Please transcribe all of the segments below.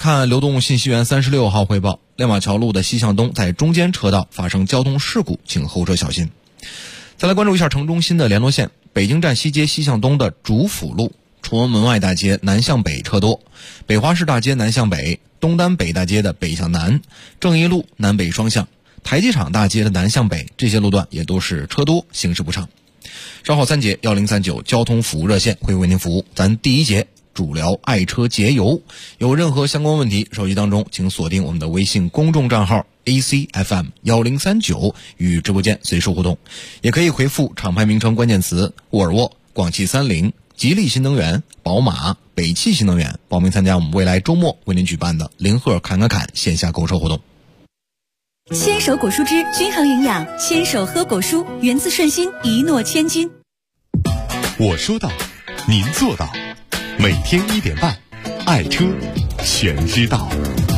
看流动信息源36号汇报，亮马桥路的西向东在中间车道发生交通事故，请后车小心。再来关注一下城中心的联络线，北京站西街西向东的主辅路、崇文门外大街南向北车多，北华市大街南向北、东单北大街的北向南、正义路南北双向、台机场大街的南向北，这些路段也都是车多，行驶不畅。稍后3节1039交通服务热线会为您服务。咱第一节主聊爱车节油，有任何相关问题，手机当中请锁定我们的微信公众账号 ACFM1039 与直播间随时互动，也可以回复厂牌名称关键词沃尔沃、广汽30、吉利新能源、宝马、北汽新能源，报名参加我们未来周末为您举办的零赫侃线下购车活动。 牵手果蔬汁均衡营养，牵手喝果蔬，源自顺心，一诺千金。 我说到，您做到，每天1点半，爱车全知道。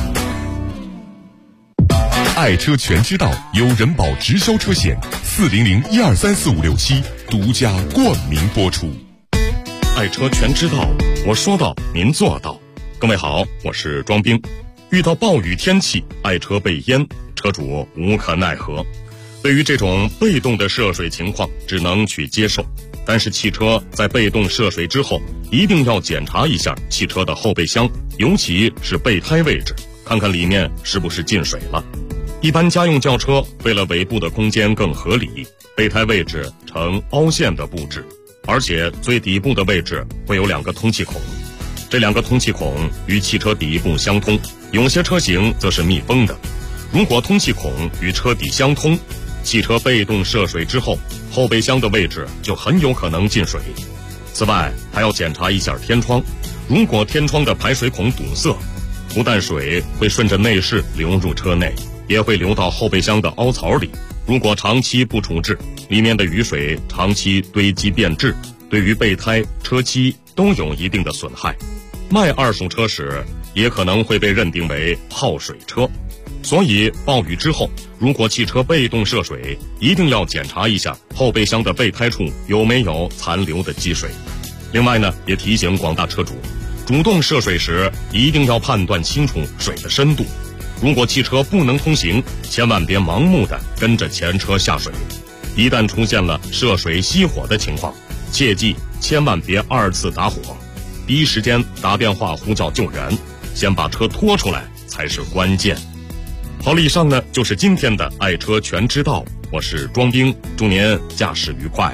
爱车全知道由人保直销车险400123456独家冠名播出。 爱车全知道，我说到，您做到。各位好，我是庄兵。遇到暴雨天气，爱车被淹，车主无可奈何。对于这种被动的涉水情况，只能去接受。但是汽车在被动涉水之后，一定要检查一下汽车的后备箱，尤其是备胎位置，看看里面是不是进水了。一般家用轿车为了尾部的空间更合理，备胎位置呈凹陷的布置，而且最底部的位置会有2个通气孔，这2个通气孔与汽车底部相通，有些车型则是密封的。如果通气孔与车底相通，汽车被动涉水之后，后备箱的位置就很有可能进水。此外，还要检查一下天窗，如果天窗的排水孔堵塞，不但水会顺着内饰流入车内，也会流到后备箱的凹槽里。如果长期不处置，里面的雨水长期堆积变质，对于备胎、车漆都有一定的损害。卖二手车时，也可能会被认定为泡水车。所以暴雨之后，如果汽车被动涉水，一定要检查一下后备箱的备胎处有没有残留的积水。另外呢，也提醒广大车主，主动涉水时一定要判断清楚水的深度。如果汽车不能通行，千万别盲目的跟着前车下水。一旦出现了涉水熄火的情况，切记千万别2次打火，第一时间打电话呼叫救援，先把车拖出来才是关键。好了，以上呢就是今天的爱车全知道，我是庄兵，祝您驾驶愉快。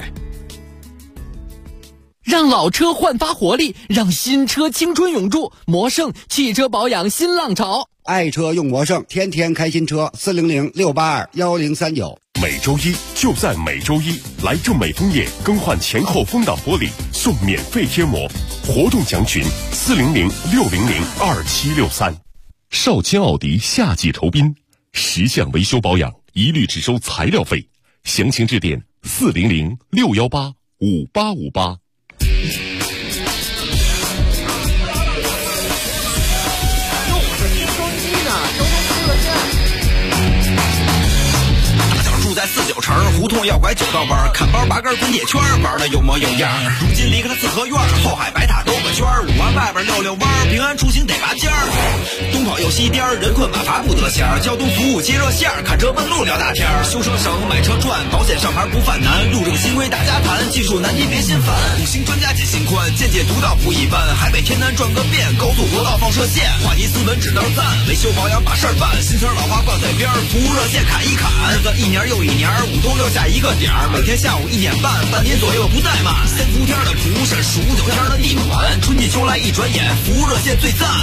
让老车焕发活力，让新车青春永驻。魔胜汽车保养新浪潮， 爱车用魔胜，天天开新车。400-682-1039。 每周一就在每周一，来正美枫叶更换前后风挡玻璃送免费贴膜，活动详询400-600-2763。少卿奥迪夏季酬宾，10项维修保养一律只收材料费，详情致电400-618-5858。 在49城胡同要拐9道弯，看包拔根滚铁圈，玩的有模有样。如今离开了四合院，后海白塔兜个圈，5环外边溜弯，平安出行得拔尖儿。东跑又西颠，人困马乏不得闲。交通服务接热线，看车问路聊大天。修车省买车赚，保险上牌不犯难。路政新规大家谈，技术难题别心烦。5星专家解心宽，见解独到不一般。海北天南转个遍，高速国道放射线。话题斯文指道赞，维修保养把事儿办。新车老花挂嘴边，服务热线砍一砍。日子一年又一年，5通6下一个点儿，每天下午1点半，半年左右不怠慢。3伏天的主审，数9天的地盘，春季秋来一转眼，服务热线最赞。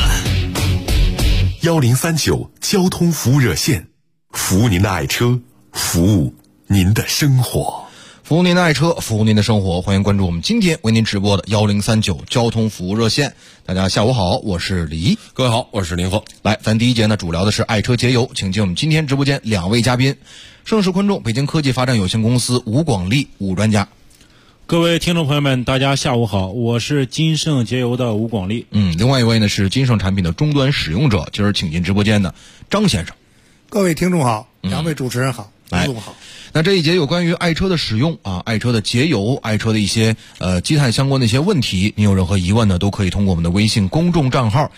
1039交通服务热线，服务您的爱车，服务您的生活。 服务您的爱车，服务您的生活。欢迎关注我们今天为您直播的1039交通服务热线。大家下午好，我是李， 各位好，我是林峰。 来，咱第一节呢主聊的是爱车节油，请进我们今天直播间2位嘉宾，盛世昆众北京科技发展有限公司吴广利吴专家。 各位听众朋友们，大家下午好，我是金盛节油的吴广利。 另外一位呢是金盛产品的终端使用者，今儿请进直播间的张先生。 各位听众好，2位主持人好。 帮助不好。 那这一节有关于爱车的使用啊，爱车的节油，爱车的一些积碳相关的一些问题，您有任何疑问呢，都可以通过我们的微信公众账号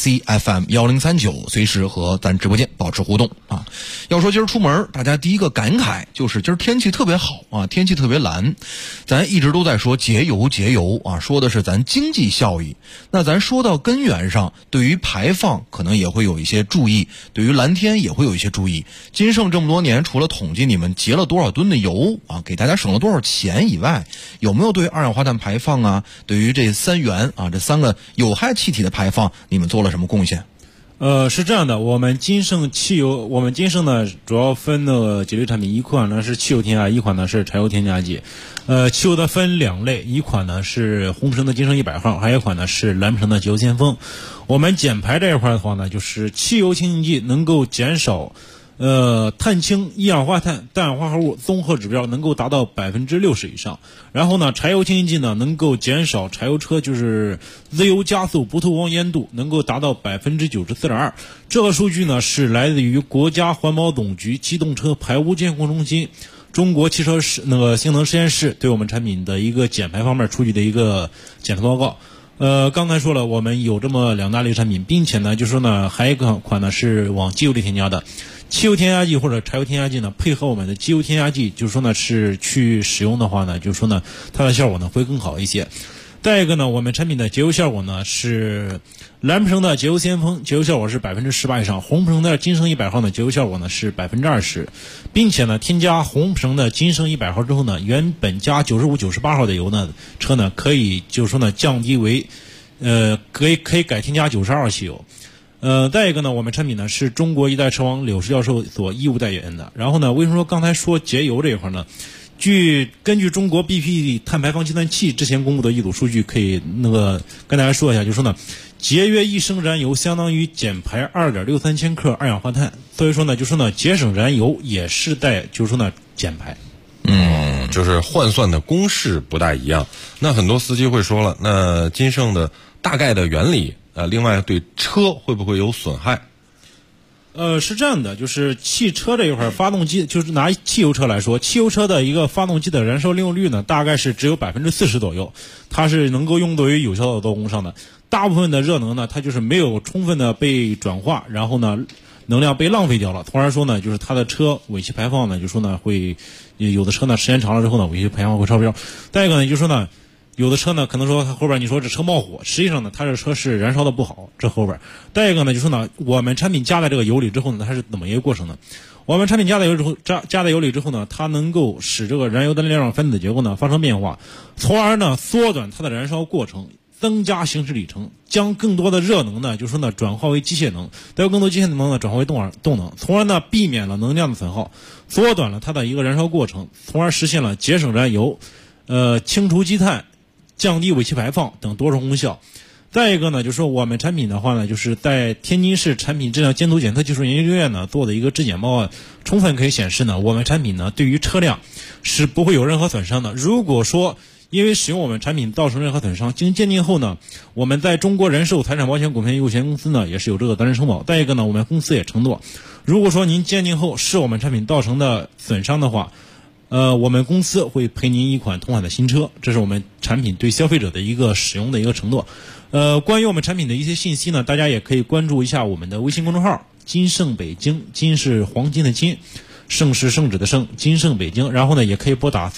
ACFM1039，随时和咱直播间保持互动啊。要说今儿出门，大家第一个感慨就是今儿天气特别好啊，天气特别蓝。咱一直都在说节油啊，说的是咱经济效益。那咱说到根源上，对于排放可能也会有一些注意，对于蓝天也会有一些注意。金盛这么多年，除了统计你们节了多少吨的油啊，给大家省了多少钱以外，有没有对二氧化碳排放啊，对于这3元啊，这3个有害气体的排放，你们做了什么贡献？ 是这样的，我们金盛呢主要分的几类产品，一款呢是汽油添加，一款呢是柴油添加剂。汽油的分2类，一款呢是红普生的金盛100号，还有一款呢是蓝普生的节油先锋。我们减排这一块的话呢，就是汽油清净剂能够减少碳氢、一氧化碳、氮氧化合物综合指标能够达到60%以上。然后呢，柴油清净剂呢能够减少柴油车就是自由加速不透光烟度能够达到94.2%。这个数据呢是来自于国家环保总局机动车排污监控中心、中国汽车性能实验室对我们产品的一个减排方面出具的一个检测报告。刚才说了，我们有这么2大类产品，并且呢，就说呢，还有一个款呢是往机油里添加的，汽油添加剂或者柴油添加剂呢，配合我们的机油添加剂，就是说呢是去使用的话呢，就是说呢，它的效果呢会更好一些。再一个呢，我们产品的节油效果呢是蓝普生的节油先锋，节油效果是18%以上；红普生的金盛100号呢，节油效果呢是20%，并且呢，添加红普生的金盛100号之后呢，原本加95、98号的油呢，车呢可以就是说呢降低为，可以改添加92号汽油。再一个呢，我们产品呢是中国一代车王柳石教授所义务代言的。然后呢，为什么说刚才说节油这一块呢？根据中国 BP 碳排放计算器之前公布的一组数据，可以跟大家说一下，就是说呢，节约1升燃油相当于减排2.63千克二氧化碳。所以说呢，就是说呢，节省燃油也是就是说呢减排。 就是换算的公式不大一样。那很多司机会说了，那金盛的大概的原理，另外对车会不会有损害？ 是这样的，就是汽车这一块发动机，就是拿汽油车来说，汽油车的一个发动机的燃烧利用率呢，大概是只有40%左右，它是能够用作于有效的做工上的。大部分的热能呢，它就是没有充分的被转化，然后呢，能量被浪费掉了。从而说呢，就是它的车尾气排放呢，就说呢会有的车呢时间长了之后呢，尾气排放会超标。再一个呢，就说呢，有的车呢，可能说它后边你说这车冒火，实际上呢，它这车是燃烧的不好，这后边。再一个呢，就说呢，我们产品加在这个油里之后呢，它是怎么一个过程呢？我们产品加在油里之后呢，它能够使这个燃油的链状分子结构呢发生变化，从而呢缩短它的燃烧过程，增加行驶里程，将更多的热能呢，就说呢转化为机械能，再由更多机械能呢转化为动能，从而呢避免了能量的损耗，缩短了它的一个燃烧过程，从而实现了节省燃油、清除积碳、降低尾气排放等多重功效。再一个呢，就是说我们产品的话呢，就是在天津市产品质量监督检测技术研究院呢做的一个质检报告，充分可以显示呢，我们产品呢对于车辆是不会有任何损伤的。如果说因为使用我们产品造成任何损伤，经鉴定后呢，我们在中国人寿财产保险股份有限公司呢也是有这个责任承保。再一个呢，我们公司也承诺，如果说您鉴定后是我们产品造成的损伤的话，我们公司会赔您一款同款的新车，这是我们产品对消费者的一个使用的一个承诺。关于我们产品的一些信息呢，大家也可以关注一下我们的微信公众号“金盛北京”，金是黄金的金，盛是圣旨的盛，金盛北京。然后呢，也可以拨打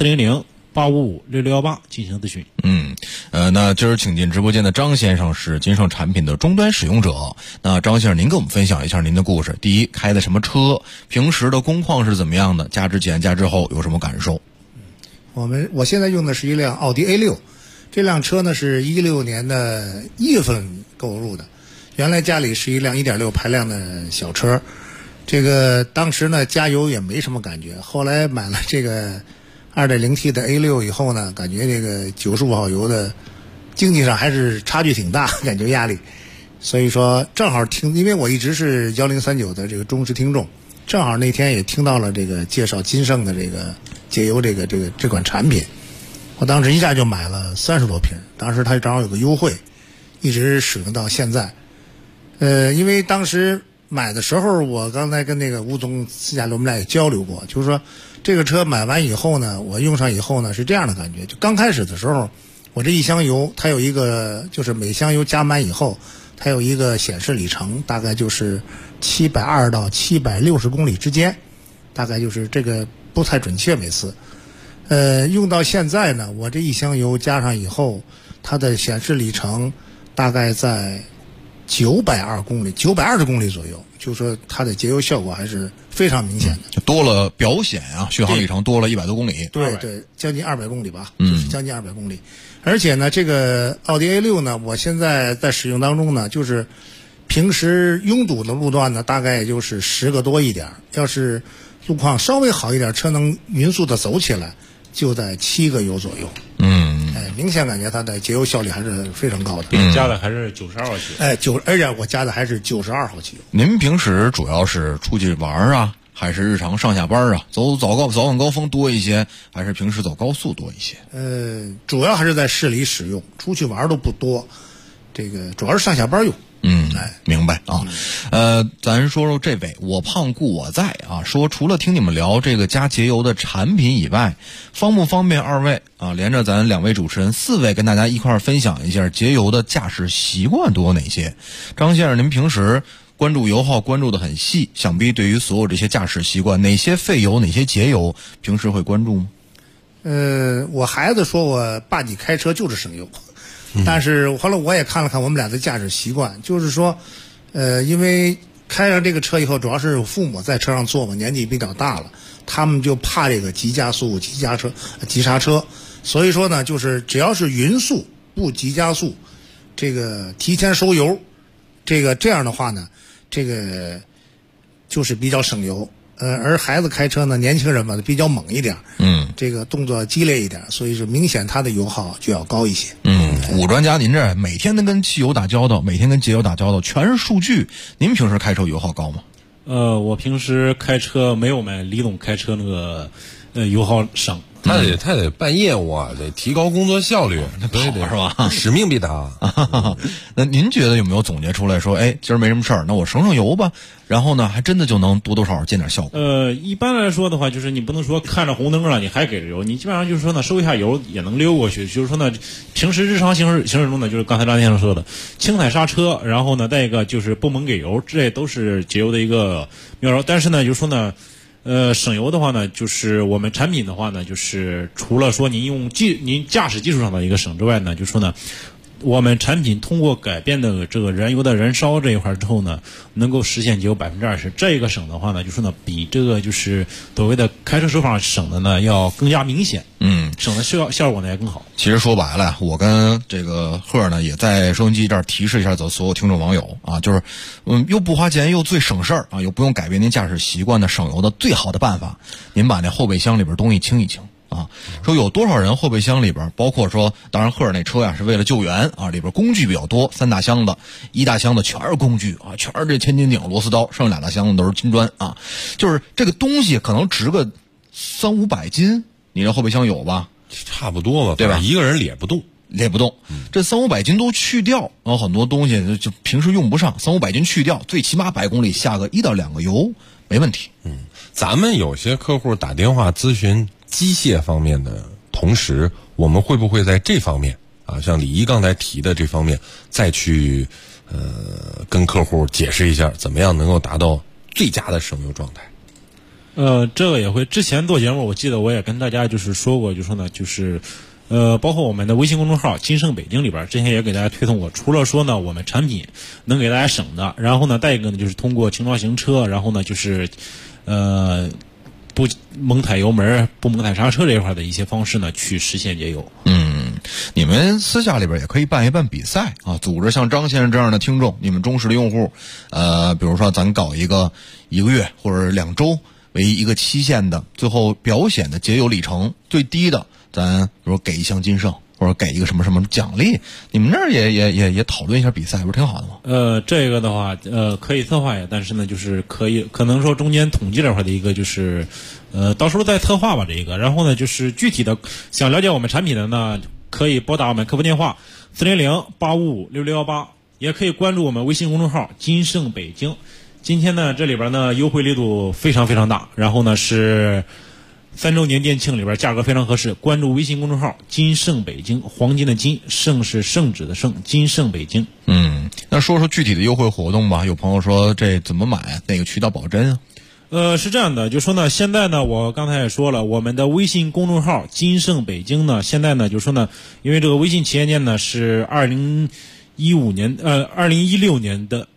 400-855-6618进行咨询。 那今儿请进直播间的张先生是金盛产品的终端使用者。那张先生，您跟我们分享一下您的故事。第一，开的什么车？平时的工况是怎么样的？加之前加之后有什么感受？ 我现在用的是一辆奥迪 A6， 这辆车呢是16年的1月份购入的。原来家里是一辆 1.6 排量的小车，这个当时呢加油也没什么感觉，后来买了这个2.0T 的 A6 以后呢，感觉这个95号油的经济上还是差距挺大，感觉压力。所以说正好因为我一直是1039的这个忠实听众，正好那天也听到了这个介绍金盛的这个节油这款产品，我当时一下就买了30多瓶，当时它正好有个优惠，一直使用到现在。因为当时买的时候，我刚才跟那个吴总私下里我们俩也交流过，就是说这个车买完以后呢，我用上以后呢是这样的感觉，就刚开始的时候，我这一箱油它有一个，就是每箱油加满以后，它有一个显示里程，大概就是720到760公里之间，大概就是这个不太准确每次。用到现在呢，我这一箱油加上以后，它的显示里程大概在920公里，920公里左右，就是说它的节油效果还是非常明显的。 就多了表显啊，续航里程多了100多公里。 对，将近200公里吧，就是将近200公里。而且呢，这个奥迪 A6 呢，我现在在使用当中呢，就是平时拥堵的路段呢，大概也就是10个多一点，要是路况稍微好一点，车能匀速的走起来，就在7个油左右。明显感觉它的节油效率还是非常高的。 加的还是92号汽油。 而且我加的还是92号汽油。 您平时主要是出去玩啊，还是日常上下班啊？走早晚高峰多一些，还是平时走高速多一些？ 主要还是在市里使用，出去玩都不多。这个主要是上下班用。 明白啊。咱说说这位我胖故我在啊，说除了听你们聊这个加节油的产品以外，方不方便二位啊连着咱2位主持人4位跟大家一块儿分享一下节油的驾驶习惯都有哪些？张先生，您平时关注油耗关注的很细，想必对于所有这些驾驶习惯，哪些费油哪些节油平时会关注吗？ 我孩子说我爸你开车就是省油。但是后来我也看了看我们俩的驾驶习惯，就是说，因为开上这个车以后，主要是父母在车上坐嘛，年纪比较大了，他们就怕这个急加速、急刹车，所以说呢，就是只要是匀速不急加速，这个提前收油，这样的话呢，这个就是比较省油。而孩子开车呢，年轻人嘛比较猛一点，这个动作激烈一点，所以是明显他的油耗就要高一些。 武专家，您这每天都跟汽油打交道，每天跟节油打交道，全是数据。您平时开车油耗高吗？ 我平时开车没有买李总开车那个油耗省。 他得办业务啊，得提高工作效率， 对是吧？ 使命必达。 那您觉得有没有总结出来说，今儿没什么事儿，那我省油吧？然后呢，还真的就能多多少少见点效果。 一般来说的话，就是你不能说看着红灯了你还给着油，你基本上就是说呢，收一下油也能溜过去。就是说呢，平时日常行驶中呢，就是刚才张先生说的，轻踩刹车，然后呢，再一个就是不猛给油，这都是节油的一个妙招。但是呢，就是说呢。省油的话呢，就是我们产品的话呢，就是除了说您驾驶技术上的一个省之外呢，就是说呢，我们产品通过改变的这个燃油的燃烧这一块之后呢，能够实现节油20%。这个省的话呢，就是呢，比这个就是所谓的开车手法省的呢要更加明显。省的效果呢也更好。 其实说白了，我跟这个贺呢也在收音机这儿提示一下所有听众网友啊，就是又不花钱又最省事儿啊，又不用改变您驾驶习惯的省油的最好的办法，您把那后备箱里边东西清一清。说有多少人后备箱里边，包括说，当然赫尔那车呀是为了救援啊，里边工具比较多，3大箱子，1大箱子全是工具啊，全是这千斤顶、螺丝刀，剩下2大箱子都是金砖啊。就是这个东西可能值个300-500斤，你这后备箱有吧？ 差不多吧， 对吧？ 一个人咧不动。 这300-500斤都去掉，然后很多东西就平时用不上，300-500斤去掉，最起码100公里下个1到2个油没问题。 咱们有些客户打电话咨询机械方面的同时，我们会不会在这方面啊，像李一刚才提的这方面，再去跟客户解释一下，怎么样能够达到最佳的省油状态？ 这个也会。之前做节目，我记得我也跟大家就是说过，就说呢，就是包括我们的微信公众号金盛北京里边，之前也给大家推送过。除了说呢，我们产品能给大家省的，然后呢，再一个呢，就是通过轻装行车，然后呢，就是不猛踩油门、不猛踩刹车这一块的一些方式呢，去实现节油。 你们私下里边也可以办一办比赛啊，组织像张先生这样的听众，你们忠实的用户，比如说咱搞一个1个月或者2周为一个期限的，最后表显的节油里程最低的，咱比如给一箱金盛，或者给一个什么什么奖励，你们那儿也讨论一下比赛，不是挺好的吗？ 这个的话，可以策划呀，但是呢，就是可能说中间统计这块的一个就是，到时候再策划吧这个。然后呢，就是具体的想了解我们产品的呢，可以拨打我们客服电话400-855-6618，也可以关注我们微信公众号金盛北京。 今天呢，这里边呢优惠力度非常非常大，然后呢是3周年店庆里边价格非常合适。关注微信公众号“金盛北京”，黄金的金，盛是圣旨的盛，金盛北京。 那说说具体的优惠活动吧。有朋友说这怎么买？哪个渠道保真啊？ 是这样的，就说呢，现在呢，我刚才也说了，我们的微信公众号“金盛北京”呢，现在呢，就说呢，因为这个微信旗舰店呢是2015年的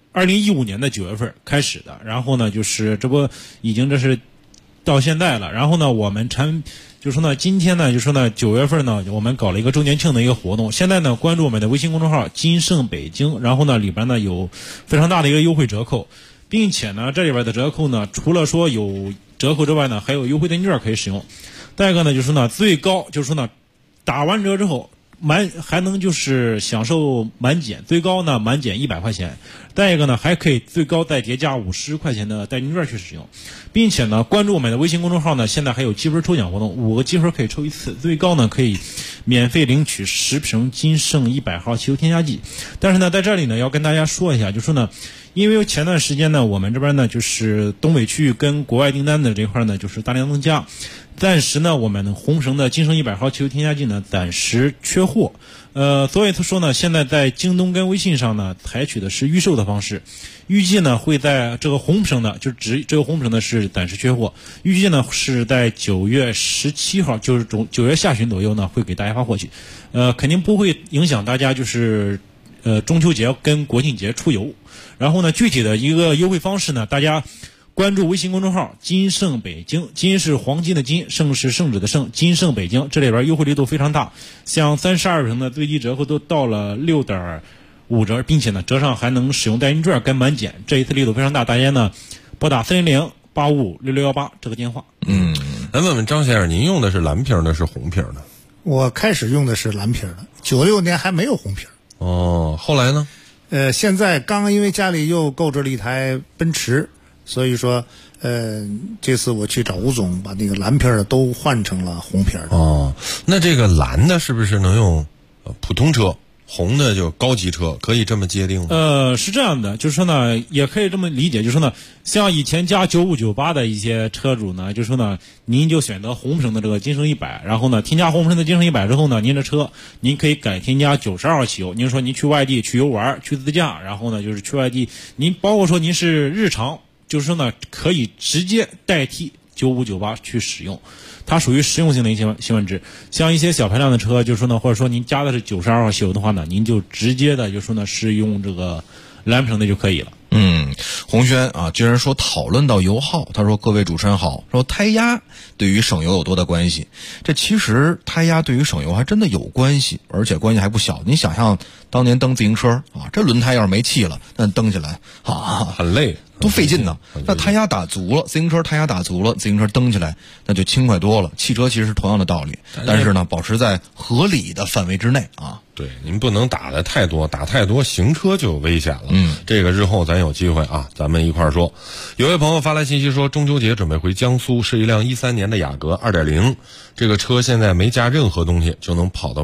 9月份开始的，然后呢，就是这不已经这是到现在了，然后呢，我们就说呢，今天呢，就说呢，9月份呢，我们搞了一个周年庆的一个活动。现在呢，关注我们的微信公众号“金盛北京”，然后呢，里边呢有非常大的一个优惠折扣，并且呢，这里边的折扣呢，除了说有折扣之外呢，还有优惠点券可以使用。再一个呢，就是呢，最高就是说呢，打完折之后还能就是享受满减，最高呢满减100块钱。再一个呢，还可以最高再叠加50块钱的代金券去使用，并且呢，关注我们的微信公众号呢，现在还有积分抽奖活动，5个积分可以抽1次，最高呢可以免费领取10瓶金盛100号汽油添加剂。但是呢，在这里呢要跟大家说一下，就说呢，因为前段时间呢，我们这边呢就是东北区域跟国外订单的这块呢就是大量增加，暂时呢我们红绳的金盛100号汽油添加剂呢暂时缺货。所以他说呢，现在在京东跟微信上呢采取的是预售的方式，预计呢会在这个红绳的，就只这个红绳的是暂时缺货，预计呢是在9月17号，就是9月下旬左右呢会给大家发货去，肯定不会影响大家就是中秋节跟国庆节出游。然后呢，具体的一个优惠方式呢，大家关注微信公众号“金盛北京”，金是黄金的金，盛是圣旨的盛，金盛北京，这里边优惠力度非常大，像32瓶的最低折扣都到了6.5折，并且呢，折上还能使用代金券跟满减，这一次力度非常大，大家呢拨打400-855-6618这个电话。 来问问张先生，您用的是蓝瓶的，是红瓶的？ 我开始用的是蓝瓶的，96年还没有红瓶。 后来呢？ 现在刚因为家里又购置了一台奔驰，所以说，这次我去找吴总，把那个蓝瓶的都换成了红瓶的。 那这个蓝的是不是能用普通车，红的就高级车，可以这么界定吗？ 是这样的，就是说呢，也可以这么理解，就是说呢，像以前加95、98的一些车主呢，就是说呢，您就选择红绳的这个金盛100，然后呢，添加红绳的金盛100之后呢，您的车您可以改添加92号汽油。您说您去外地去游玩、去自驾，然后呢，就是去外地，您包括说您是日常，就是说呢，可以直接代替95、98去使用。它属于实用性的一些新闻值，像一些小排量的车，就是说呢，或者说您加的是92号汽油的话呢，您就直接的就说呢是用这个蓝瓶的就可以了。 洪轩啊，既然说讨论到油耗，他说各位主持人好，说胎压对于省油有多大关系？这其实胎压对于省油还真的有关系，而且关系还不小。你想象当年蹬自行车啊，这轮胎要是没气了，那蹬起来很累， 多费劲呢。那胎压打足了，自行车胎压打足了，自行车蹬起来那就轻快多了。汽车其实是同样的道理，但是呢，保持在合理的范围之内啊。 对，您不能打的太多，打太多行车就有危险了。这个日后咱有机会啊，咱们一块儿说。有位朋友发来信息说，中秋节准备回江苏，是一辆13年的雅阁 2.0， 这个车现在没加任何东西就能跑到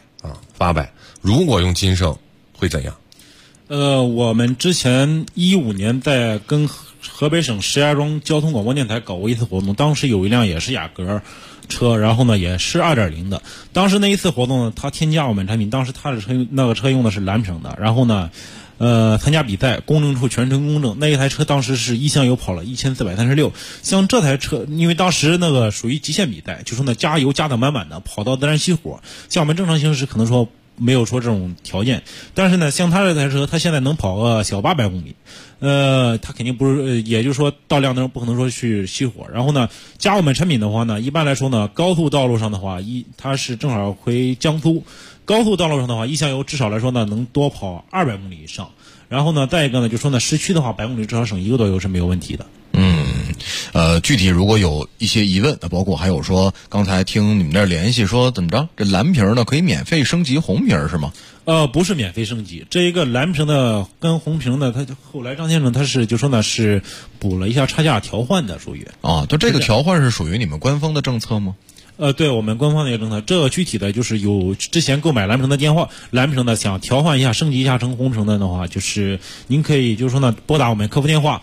800。如果用金盛会怎样？ 我们之前15年在跟河北省石家庄交通广播电台搞过一次活动，当时有一辆也是雅阁车，然后呢也是 2.0 的。当时那一次活动呢，他添加我们产品，当时他的那个车用的是蓝瓶的，然后呢参加比赛，公证处全程公证，那一台车当时是1箱油跑了1436。像这台车，因为当时那个属于极限比赛，就说呢加油加的满满的，跑到自然熄火。像我们正常行驶可能说没有说这种条件，但是呢，像他这台车，他现在能跑个小800公里，他肯定不是，也就是说到亮灯不可能说去熄火。然后呢，加我们产品的话呢，一般来说呢，高速道路上的话，它是正好回江苏，高速道路上的话，1箱油至少来说呢，能多跑200公里以上。然后呢，再一个呢，就说呢，市区的话，100公里至少省1个多油是没有问题的。 具体如果有一些疑问，包括还有说刚才听你们这儿联系说怎么着，这蓝瓶呢可以免费升级红瓶是吗？ 不是免费升级，这一个蓝瓶的跟红瓶的，他后来张先生他是就说呢是补了一下差价调换的，属于就这个调换是属于你们官方的政策吗？ 对我们官方的一个政策，这个具体的就是有之前购买蓝皮橙的电话，蓝皮橙的想调换一下升级一下成红橙的话，就是您可以就是说呢拨打我们客服电话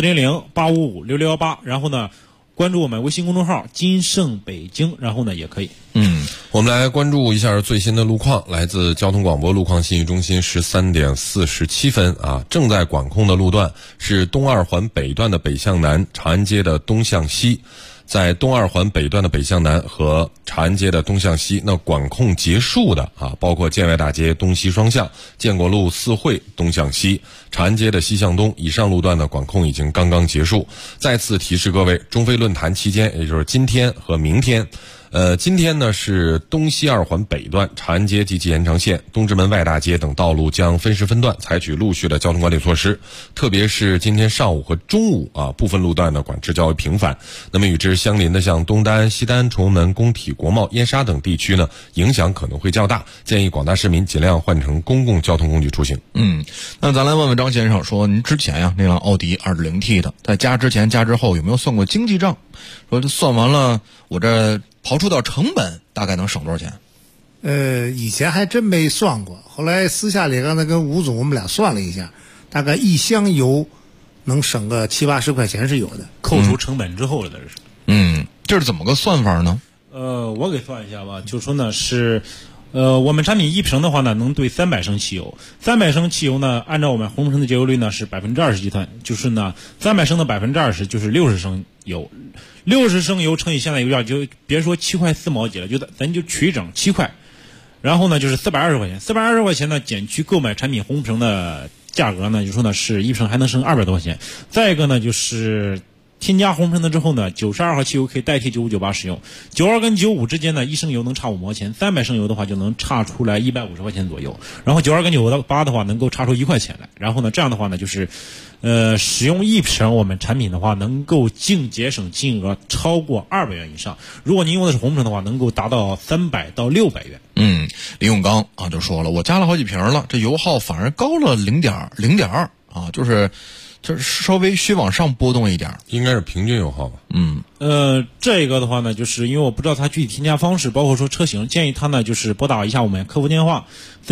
400-855-6618，然后呢关注我们微信公众号金盛北京，然后呢也可以。 我们来关注一下最新的路况，来自交通广播路况信息中心13点47分啊，正在管控的路段是东二环北段的北向南，长安街的东向西。在东二环北段的北向南和长安街的东向西，那管控结束的啊，包括建外大街东西双向、建国路四惠东向西、长安街的西向东以上路段的管控已经刚刚结束。再次提示各位，中非论坛期间，也就是今天和明天。今天呢是东西二环北段长安街及其延长线、东直门外大街等道路将分时分段采取陆续的交通管理措施，特别是今天上午和中午啊，部分路段的管制较为频繁。那么与之相邻的像东单、西单、崇文门、工体、国贸、燕莎等地区呢，影响可能会较大，建议广大市民尽量换乘公共交通工具出行。 那咱来问问张先生，说您之前呀那辆奥迪 2.0T 的，在加之前加之后有没有算过经济账？说这算完了，我这刨除掉成本大概能省多少钱？ 以前还真没算过，后来私下里刚才跟吴总我们俩算了一下，大概一箱油能省个70-80块钱是有的， 扣除成本之后了，这是。 这是怎么个算法呢？ 我给算一下吧，就说呢是。我们产品1瓶的话呢，能兑300升汽油。300升汽油呢，按照我们红橙的节油率呢是20%计算，就是呢300升的20%就是60升油，60升油乘以现在油价，就别说7块4毛几了，咱就取整7块，然后呢就是420块钱，420块钱呢减去购买产品红橙的价格呢，就说呢是1瓶还能省200多块钱。再一个呢就是添加红橙的之后呢，92号汽油可以代替9598使用。92跟95之间呢，1升油能差5毛钱，300升油的话就能差出来150块钱左右。然后92跟98的话能够差出1块钱来。然后呢，这样的话呢，就是使用1瓶我们产品的话，能够净节省金额超过200元以上。如果您用的是红橙的话，能够达到300到600元。 李永刚啊就说了，我加了好几瓶了，这油耗反而高了0.2啊，就是稍微需往上波动一点， 应该是平均油耗吧。 这个的话呢，就是因为我不知道它具体添加方式，包括说车型，建议他呢就是拨打一下我们客服电话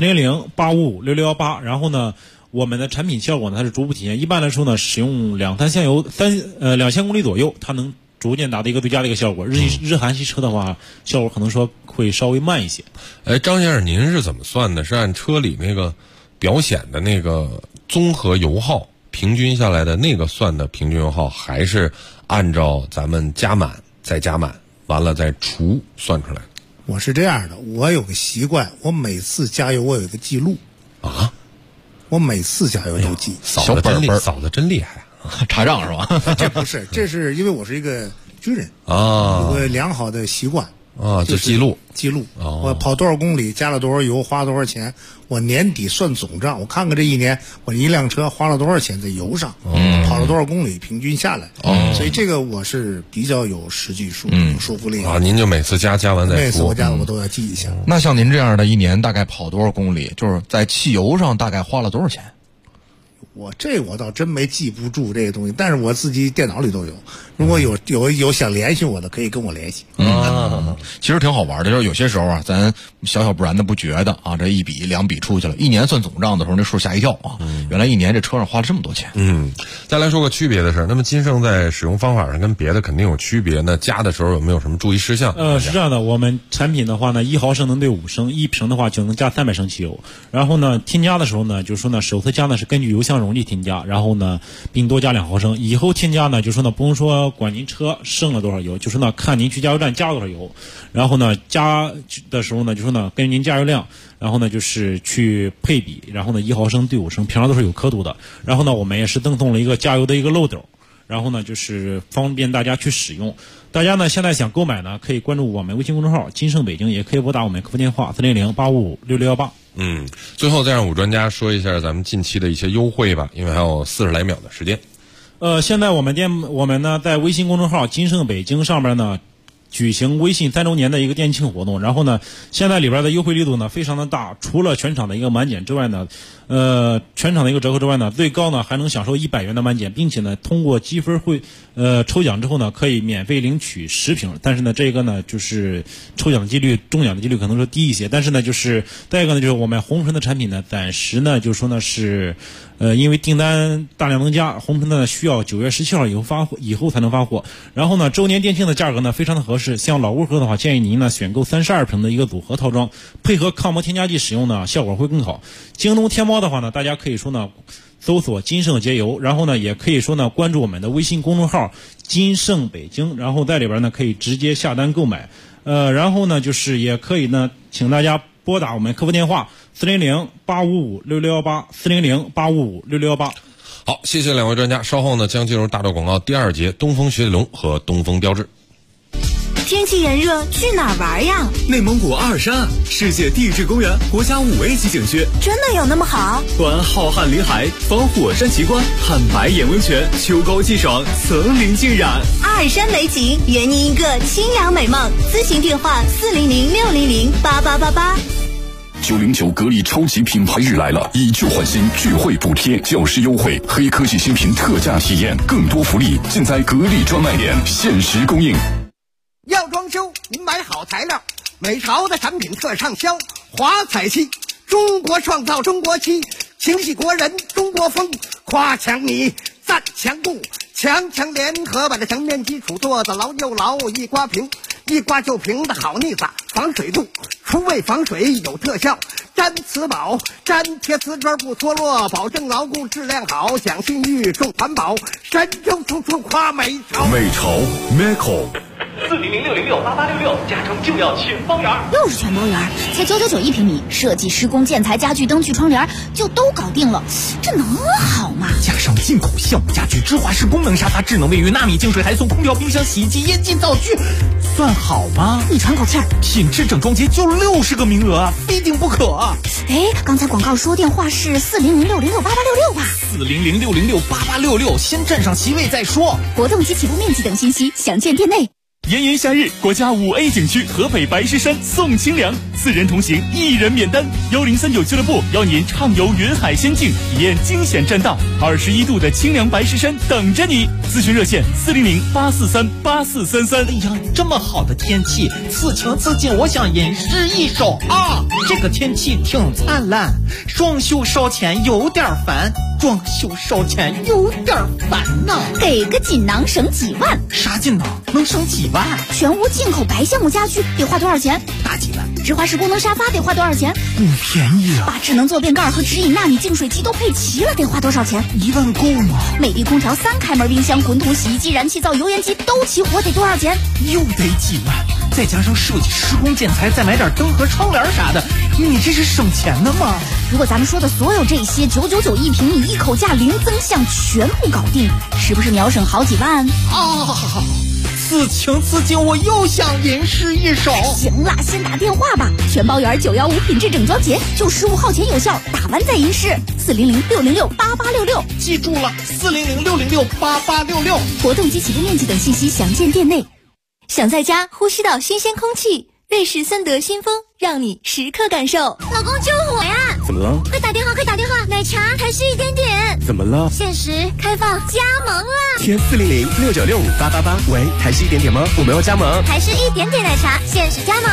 400-855-6618，然后呢我们的产品效果呢它是逐步体现。一般来说呢，使用2-3箱油2000公里左右，它能逐渐达到一个最佳的一个效果。日韩系车的话，效果可能说会稍微慢一些。 张先生，您是怎么算的？是按车里那个表显的那个综合油耗平均下来的那个算的平均油耗，还是按照咱们加满再加满完了再除算出来的？ 我是这样的，我有个习惯，我每次加油我有一个记录啊， 我每次加油都记。 嫂子真厉害啊， 查账是吧？ 这不是，这是因为我是一个军人啊， 有个良好的习惯啊，就记录。 我跑多少公里，加了多少油，花多少钱，我年底算总账，我看看这一年我一辆车花了多少钱在油上，跑了多少公里，平均下来。所以这个我是比较有实际数，有说服力啊。您就每次加完再说， 每次我加我都要记一下。 那像您这样的一年大概跑多少公里，就是在汽油上大概花了多少钱？ 我倒真没记不住这个东西，但是我自己电脑里都有。如果有想联系我的，可以跟我联系。 其实挺好玩的，就是有些时候啊，咱小不然的不觉得啊，这1笔2笔出去了，一年算总账的时候，那数吓一跳啊！原来一年这车上花了这么多钱。 再来说个区别的事儿，那么金盛在使用方法上跟别的肯定有区别，那加的时候有没有什么注意事项？ 是这样的，我们产品的话呢，1毫升能兑5升，1瓶的话就能加300升汽油。然后呢，添加的时候呢，就是说呢，首次加呢是根据油箱容积添加，然后呢，并多加2毫升。以后添加呢，就是说呢，不用说管您车剩了多少油，就是呢，看您去加油站加多少油，然后呢，加的时候呢，就说呢，根据您加油量，然后呢，就是去配比，然后呢，1毫升兑5升，平常都是有刻度的。然后呢，我们也是赠送了一个加油的一个漏斗，然后呢，就是方便大家去使用。大家呢现在想购买呢，可以关注我们微信公众号金盛北京，也可以拨打我们客服电话400-855-6618。 最后再让武专家说一下咱们近期的一些优惠吧，因为还有40来秒的时间。 现在我们呢在微信公众号金盛北京上面呢， 举行微信3周年的一个店庆活动。然后呢，现在里边的优惠力度呢非常的大，除了全场的一个满减之外呢，全场的一个折扣之外呢，最高呢还能享受100元的满减，并且呢通过积分抽奖之后呢，可以免费领取10瓶。但是呢，这个呢就是抽奖的几率、中奖的几率可能说低一些。但是呢，就是再一个呢，就是我们红尘的产品呢，暂时呢就是说呢是，因为订单大量增加，红尘呢需要9月17号以后才能发货。然后呢，周年店庆的价格呢非常的合适，像老屋盒的话，建议您呢选购32瓶的一个组合套装，配合抗磨添加剂使用呢，效果会更好。京东、天猫的话呢，大家可以说呢搜索金盛节油，然后呢也可以说呢关注我们的微信公众号金盛北京，然后在里边呢可以直接下单购买。然后呢就是也可以呢请大家拨打我们客服电话400-855-6618 400-855-6618。 好，谢谢两位专家。稍后呢将进入大道广告第2节，东风雪铁龙和东风标致。 天气炎热，去哪儿玩呀？ 内蒙古阿尔山，世界地质公园国家5A 级景区， 真的有那么好？ 观浩瀚林海，访火山奇观，看白眼温泉，秋高气爽，层林尽染。 阿尔山美景，圆你一个清凉美梦。咨询电话400-600-8888。 909格力超级品牌日来了，以旧换新，聚会补贴，教师优惠，黑科技新品特价体验，更多福利尽在格力专卖店，限时供应。 要装修，您买好材料，美朝的产品特畅销，华彩漆，中国创造中国漆，情系国人中国风，夸墙你，赞墙布，强联合把这墙面基础做得牢又牢，一刮平，一刮就平的好腻子，防水度，除味防水有特效，粘瓷宝，粘贴瓷砖不脱落，保证牢固质量好，讲信誉重环保，神州处处夸美朝。 美朝 Meco。 400-600-8866，家中就要全包圆。 又是全包圆，才999一平米，设计、施工、建材、家具、灯具、窗帘就都搞定了，这能好吗？ 加上进口项目家具、芝华士功能沙发、智能卫浴、纳米净水，还送空调、冰箱、洗衣机、烟巾、灶具，算好吗？ 你喘口气儿， 品质整装节就60个名额啊，非订不可啊！ 哎，刚才广告说电话是400-600-8866吧 ？400-600-8866，先占上席位再说。 活动及起步面积等信息详见店内。 炎炎夏日，国家5A 景区河北白石山送清凉，4人同行，1人免单。1039俱乐部邀您畅游云海仙境，体验惊险栈道，21度的清凉白石山等着你。咨询热线400-843-8433。 哎呀，这么好的天气，此情此景，我想吟诗一首啊！这个天气挺灿烂，装修烧钱有点烦，装修烧钱有点烦呐。 给个锦囊省几万？ 啥锦囊？能省几万？ 全屋进口白橡木家具得花多少钱？ 大几万。 芝华士功能沙发得花多少钱？ 不便宜啊。 把智能坐便盖和直饮纳米净水机都配齐了，得花多少钱 ？1万够吗？ 美的空调、3开门冰箱、滚筒洗衣机、燃气灶、油烟机都齐活，得多少钱？ 又得几万。再加上设计、施工、建材，再买点灯和窗帘啥的，你这是省钱的吗？ 如果咱们说的所有这些999一平米，一口价零增项全部搞定，是不是秒省好几万？ 此情此景，我又想吟诗一首。 行了，先打电话吧。全包圆915品质整装节，就15号前有效，打完再吟诗。400-600-8866， 记住了，400-600-8866。 活动及起步面积等信息详见店内。 想在家呼吸到新鲜空气，瑞士森德新风让你时刻感受。 老公救我呀！ 怎么了？ 快打电话，快打电话！奶茶还是一点点。 怎么了？ 限时开放加盟了。 填400-696-888。喂，还是一点点吗？我们要加盟。 还是一点点奶茶，限时加盟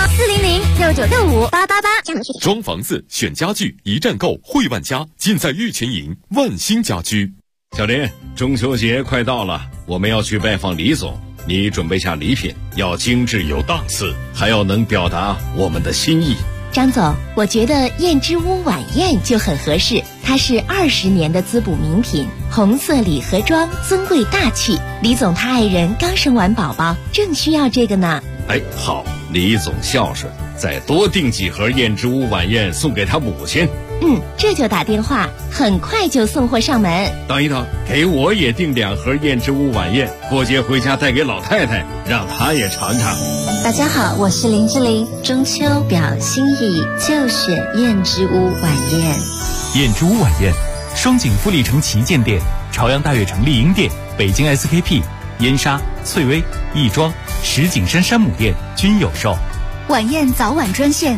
400-6965-888。加盟装房子选家具，一站购汇万家，尽在御前营万兴家居。 小林，中秋节快到了，我们要去拜访李总。你准备下礼品，要精致有档次，还要能表达我们的心意。 张总，我觉得燕之屋晚宴就很合适，它是20年的滋补名品，红色礼盒装，尊贵大气。李总他爱人刚生完宝宝，正需要这个呢。 哎，好，李总孝顺，再多订几盒燕之屋晚宴送给他母亲。 这就打电话，很快就送货上门。 等一等，给我也订2盒燕之屋晚宴，过节回家带给老太太，让她也尝尝。 大家好，我是林志玲，中秋表心意就选燕之屋晚宴。 燕之屋晚宴，双井富力城旗舰店、朝阳大悦城丽婴店、北京 SKP、燕莎、翠微、亦庄、 石景山山姆店均有售。 晚宴早晚专线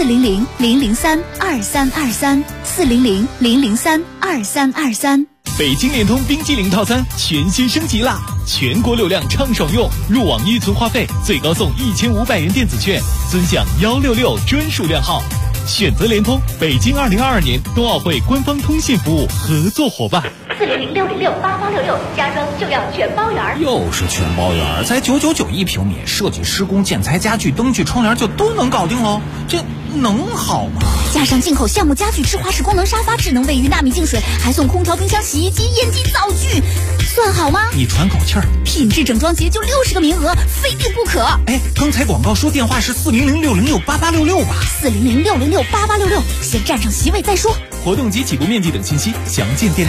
400-003-2323，400-003-2323。 北京联通冰激凌套餐全新升级啦！全国流量畅爽用，入网预存话费最高送1500元电子券，尊享166专属量号。选择联通，北京2022年冬奥会官方通信服务合作伙伴。 400-606-8866，家装就要全包圆。 又是全包圆，才999一平米，设计、施工、建材、家具、灯具、窗帘就都能搞定喽，这能好吗？ 加上进口橡木家具、智华式功能沙发、智能卫浴、纳米净水，还送空调、冰箱、洗衣机、烟机、灶具，算好吗？ 你喘口气儿， 品质整装节就60个名额，非订不可。 哎，刚才广告说电话是400-606-8866吧 400-606-8866，先占上席位再说。 活动及起步面积等信息详见店内。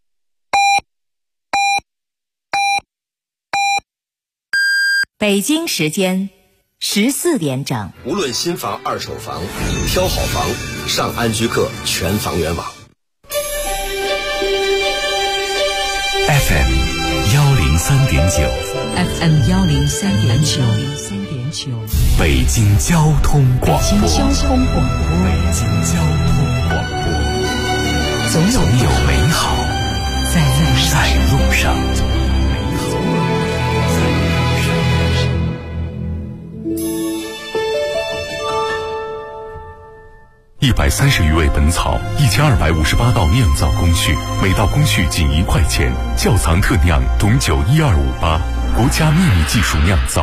北京时间14点整。 无论新房、二手房，挑好房，上安居客全房源网。 FM 103.9 FM 103.9， 北京交通广播。 北京交通广播，总有美好在路上。 130余味本草，1258道酿造工序，每道工序仅1块钱。窖藏特酿董酒12588，国家秘密技术酿造。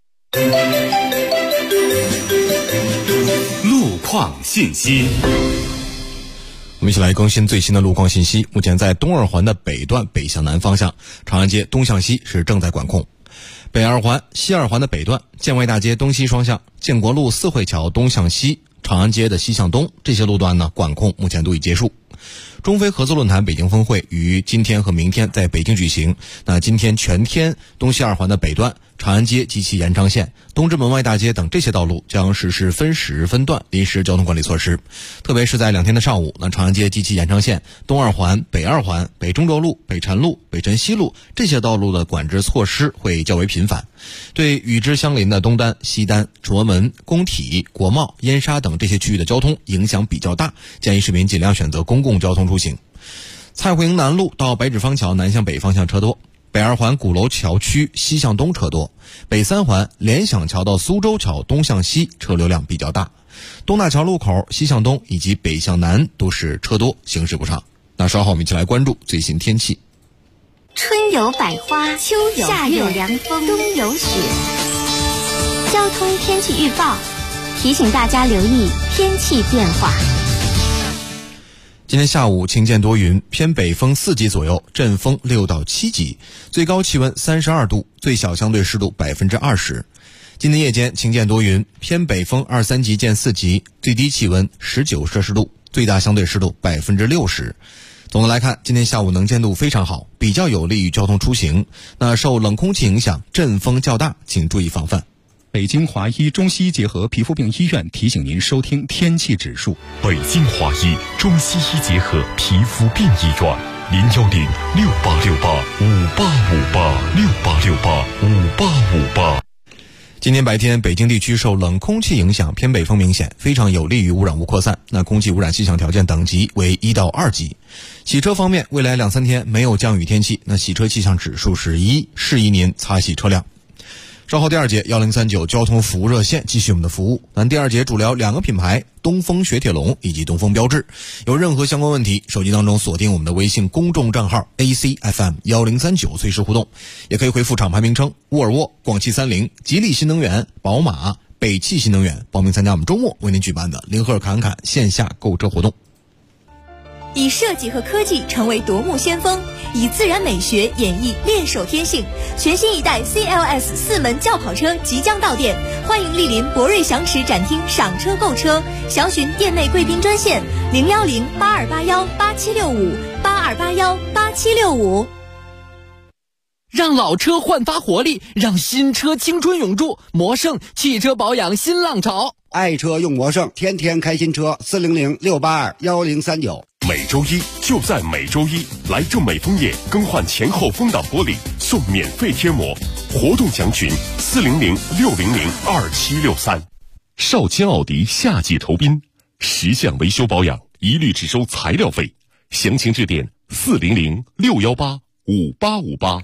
路况信息。 我们一起来更新最新的路况信息。目前在东二环的北段北向南方向，长安街东向西是正在管控；北二环、西二环的北段，建外大街东西双向，建国路四惠桥东向西，长安街的西向东，这些路段呢管控目前都已结束。中非合作论坛北京峰会于今天和明天在北京举行。那今天全天东西二环的北段、长安街及其延长线、东直门外大街等这些道路将实施分时分段临时交通管理措施。特别是在2天的上午，那长安街及其延长线、东二环、北二环、北中轴路、北辰路、北辰西路这些道路的管制措施会较为频繁。对与之相邻的东单、西单、崇文门、工体、国贸、燕莎等这些区域的交通影响比较大，建议市民尽量选择公共交通出行。蔡慧营南路到白纸坊桥南向北方向车多，北二环鼓楼桥区西向东车多，北三环联想桥到苏州桥东向西车流量比较大，东大桥路口西向东以及北向南都是车多，行驶不畅。那稍后我们一起来关注最新天气。 春有百花，秋有夏有凉风，冬有雪。交通天气预报提醒大家留意天气变化。 今天下午晴间多云，偏北风4级左右，阵风6到7级，最高气温32度，最小相对湿度20%。今天夜间晴间多云，偏北风2、3级见4级，最低气温19摄氏度，最大相对湿度60%。总的来看，今天下午能见度非常好，比较有利于交通出行。那受冷空气影响，阵风较大，请注意防范。 北京华医中西医结合皮肤病医院提醒您收听天气指数。 北京华医中西医结合皮肤病医院，010-6868-5858，6858-5858。 今天白天，北京地区受冷空气影响，偏北风明显，非常有利于污染物扩散。那空气污染气象条件等级为1到2级。洗车方面，未来2、3天没有降雨天气，那洗车气象指数是1，适宜您擦洗车辆。稍后第2节1039交通服务热线继续我们的服务。咱第2节主聊2个品牌，东风雪铁龙以及东风标致。有任何相关问题，手机当中锁定我们的微信公众账号 ACFM1039，随时互动，也可以回复厂牌名称沃尔沃、广汽30、吉利新能源、宝马、北汽新能源，报名参加我们周末为您举办的林赫尔侃侃线下购车活动。 以设计和科技成为夺目先锋，以自然美学演绎猎手天性。全新一代 CLS 4门轿跑车即将到店，欢迎莅临博瑞祥驰展厅赏车购车，详询店内贵宾专线010-8281-8765，8281-8765。 让老车焕发活力，让新车青春永驻。魔胜汽车保养新浪潮， 爱车用魔胜，天天开新车。400-682-1039。 每周一就在每周一，来正美枫叶更换前后风挡玻璃送免费贴膜，活动详询400-600-2763。少卿奥迪夏季酬宾，10项维修保养一律只收材料费，详情致电400-618-5858。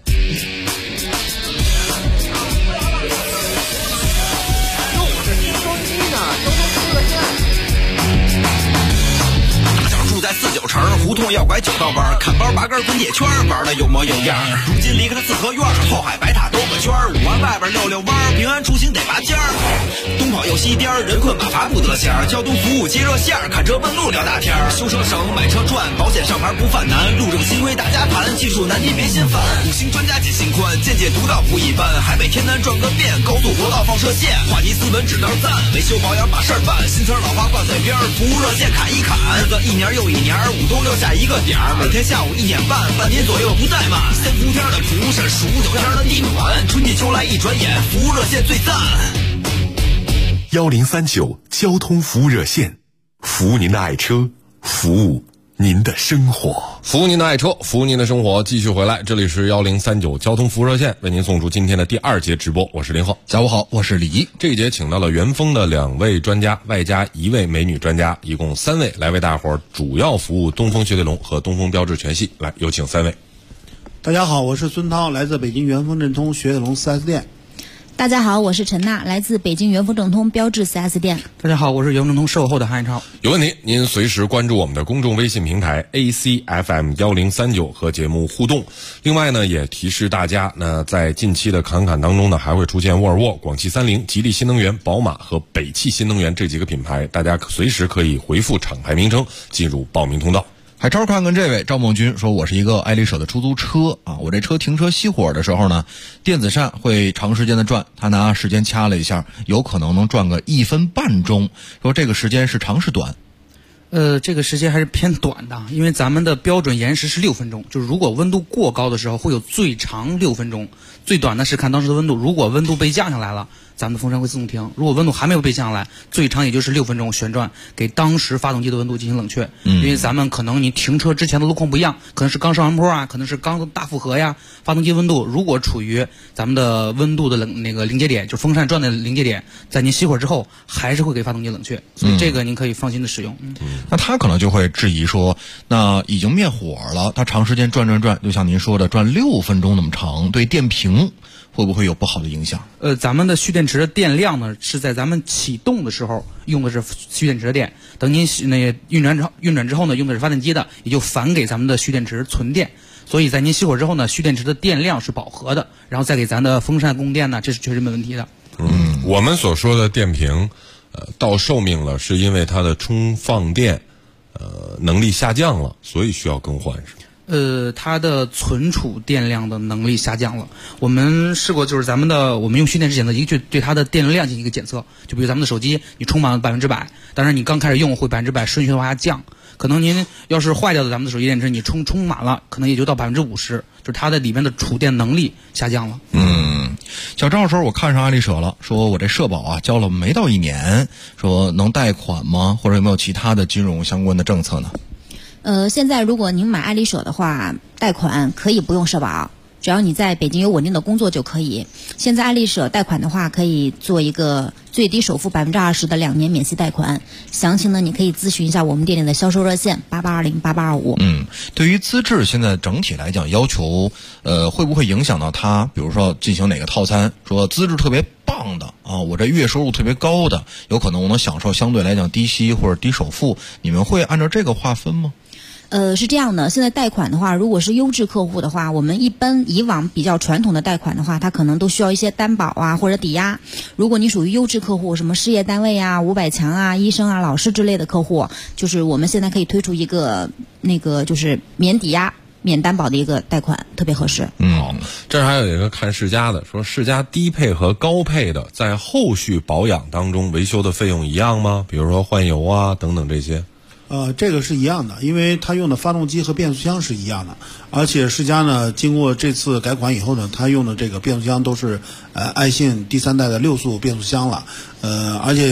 在49城胡同要拐9道弯，看包拔根滚铁圈，玩的有模有样。如今离开了四合院，后海白塔兜个圈，5环外边溜溜弯，平安出行得拔尖儿。东跑又西颠，人困马乏不得闲，交通服务接热线，看车问路聊大天。修车省，买车赚，保险上牌不犯难，路政新规大家谈，技术难题别心烦。5星专家解心宽，见解独到不一般。海北天南转个遍，高速国道放射线，话题斯文指点赞，维修保养把事儿办，新词老话挂嘴边，服务热线砍一砍，日子一年又一年，5冬6夏一个点儿，每天下午1点半，半年左右不怠慢。3伏天的蒲是数9天的地暖，春季秋来一转眼，服务热线最赞。 1039交通服务热线，服务您的爱车，服务您的生活， 服务您的爱车，服务您的生活。继续回来，这里是1039交通服务热线，为您送出今天的第2节直播。我是林浩， 下午好，我是李毅。 这一节请到了元丰的2位专家，外加1位美女专家，一共3位来为大伙儿主要服务东风雪铁龙和东风标致全系。来，有请3位。 大家好，我是孙涛，来自北京元丰正通雪铁龙 4S 店。 大家好，我是陈娜，来自北京元丰正通标致 4S 店。 大家好，我是元丰正通售后的韩一超。 有问题您随时关注我们的公众微信平台 ACFM1039 和节目互动。另外呢，也提示大家，在近期的侃侃当中呢，还会出现沃尔沃、广汽30、吉利新能源、宝马和北汽新能源这几个品牌，大家随时可以回复厂牌名称进入报名通道。 海超看看这位赵梦军说，我是一个爱丽舍的出租车啊，我这车停车熄火的时候呢，电子扇会长时间的转，他拿时间掐了一下，有可能能转个1分半钟，说这个时间是长是短？ 这个时间还是偏短的，因为咱们的标准延时是6分钟，就是如果温度过高的时候会有最长6分钟，最短的是看当时的温度，如果温度被降下来了，咱们的风扇会自动停，如果温度还没有被降下来，最长也就是6分钟旋转，给当时发动机的温度进行冷却。因为咱们可能你停车之前的路况不一样，可能是刚上完坡啊，可能是刚大负荷呀，发动机温度如果处于咱们的温度的临界点，就是风扇转的临界点，在您熄火之后还是会给发动机冷却，所以这个您可以放心的使用。 那他可能就会质疑说，那已经灭火了，他长时间转，就像您说的转6分钟那么长，对电瓶会不会有不好的影响？ 咱们的蓄电池的电量呢，是在咱们启动的时候用的是蓄电池的电，等您运转之后呢，用的是发电机的，也就返给咱们的蓄电池存电。所以在您熄火之后呢，蓄电池的电量是饱和的，然后再给咱的风扇供电呢，这是确实没问题的。 我们所说的电瓶，到寿命了，是因为它的充放电，能力下降了，所以需要更换，是吗？ 它的存储电量的能力下降了。我们试过，就是我们用蓄电池检测仪去对它的电流量进行一个检测。就比如咱们的手机，你充满了100%，当然你刚开始用会100%顺序的往下降。可能您要是坏掉的咱们的手机电池，你充满了，可能也就到50%，就是它的里面的储电能力下降了。 小赵说，我看上爱丽舍了，说我这社保啊交了没到1年，说能贷款吗？或者有没有其他的金融相关的政策呢？ 现在如果您买爱丽舍的话，贷款可以不用社保，只要你在北京有稳定的工作就可以。现在爱丽舍贷款的话，可以做一个最低首付20%的2年免息贷款。详情呢，你可以咨询一下我们店里的销售热线88208825。 对于资质现在整体来讲要求，会不会影响到他？比如说进行哪个套餐，说资质特别棒的啊，我这月收入特别高的，有可能我能享受相对来讲低息或者低首付，你们会按照这个划分吗？ 是这样的，现在贷款的话，如果是优质客户的话，我们以往比较传统的贷款的话，它可能都需要一些担保啊或者抵押。如果你属于优质客户，什么事业单位啊、500强啊、医生啊、老师之类的客户，就是我们现在可以推出一个就是免抵押、免担保的一个贷款，特别合适。 好，这儿还有一个看世嘉的，说世嘉低配和高配的在后续保养当中维修的费用一样吗？比如说换油啊等等这些。 这个是一样的，因为它用的发动机和变速箱是一样的，而且世嘉呢，经过这次改款以后呢，它用的这个变速箱都是爱信第3代的6速变速箱了，而且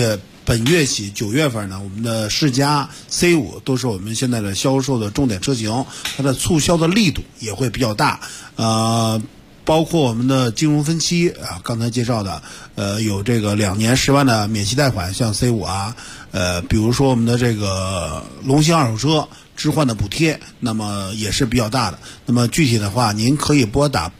本月起9月份呢，我们的世嘉 C5 都是我们现在的销售的重点车型，它的促销的力度也会比较大。包括我们的金融分期啊，刚才介绍的，有这个2年10万的免息贷款，像 C5 啊，比如说我们的这个龙行二手车置换的补贴，那么也是比较大的。那么具体的话，您可以拨打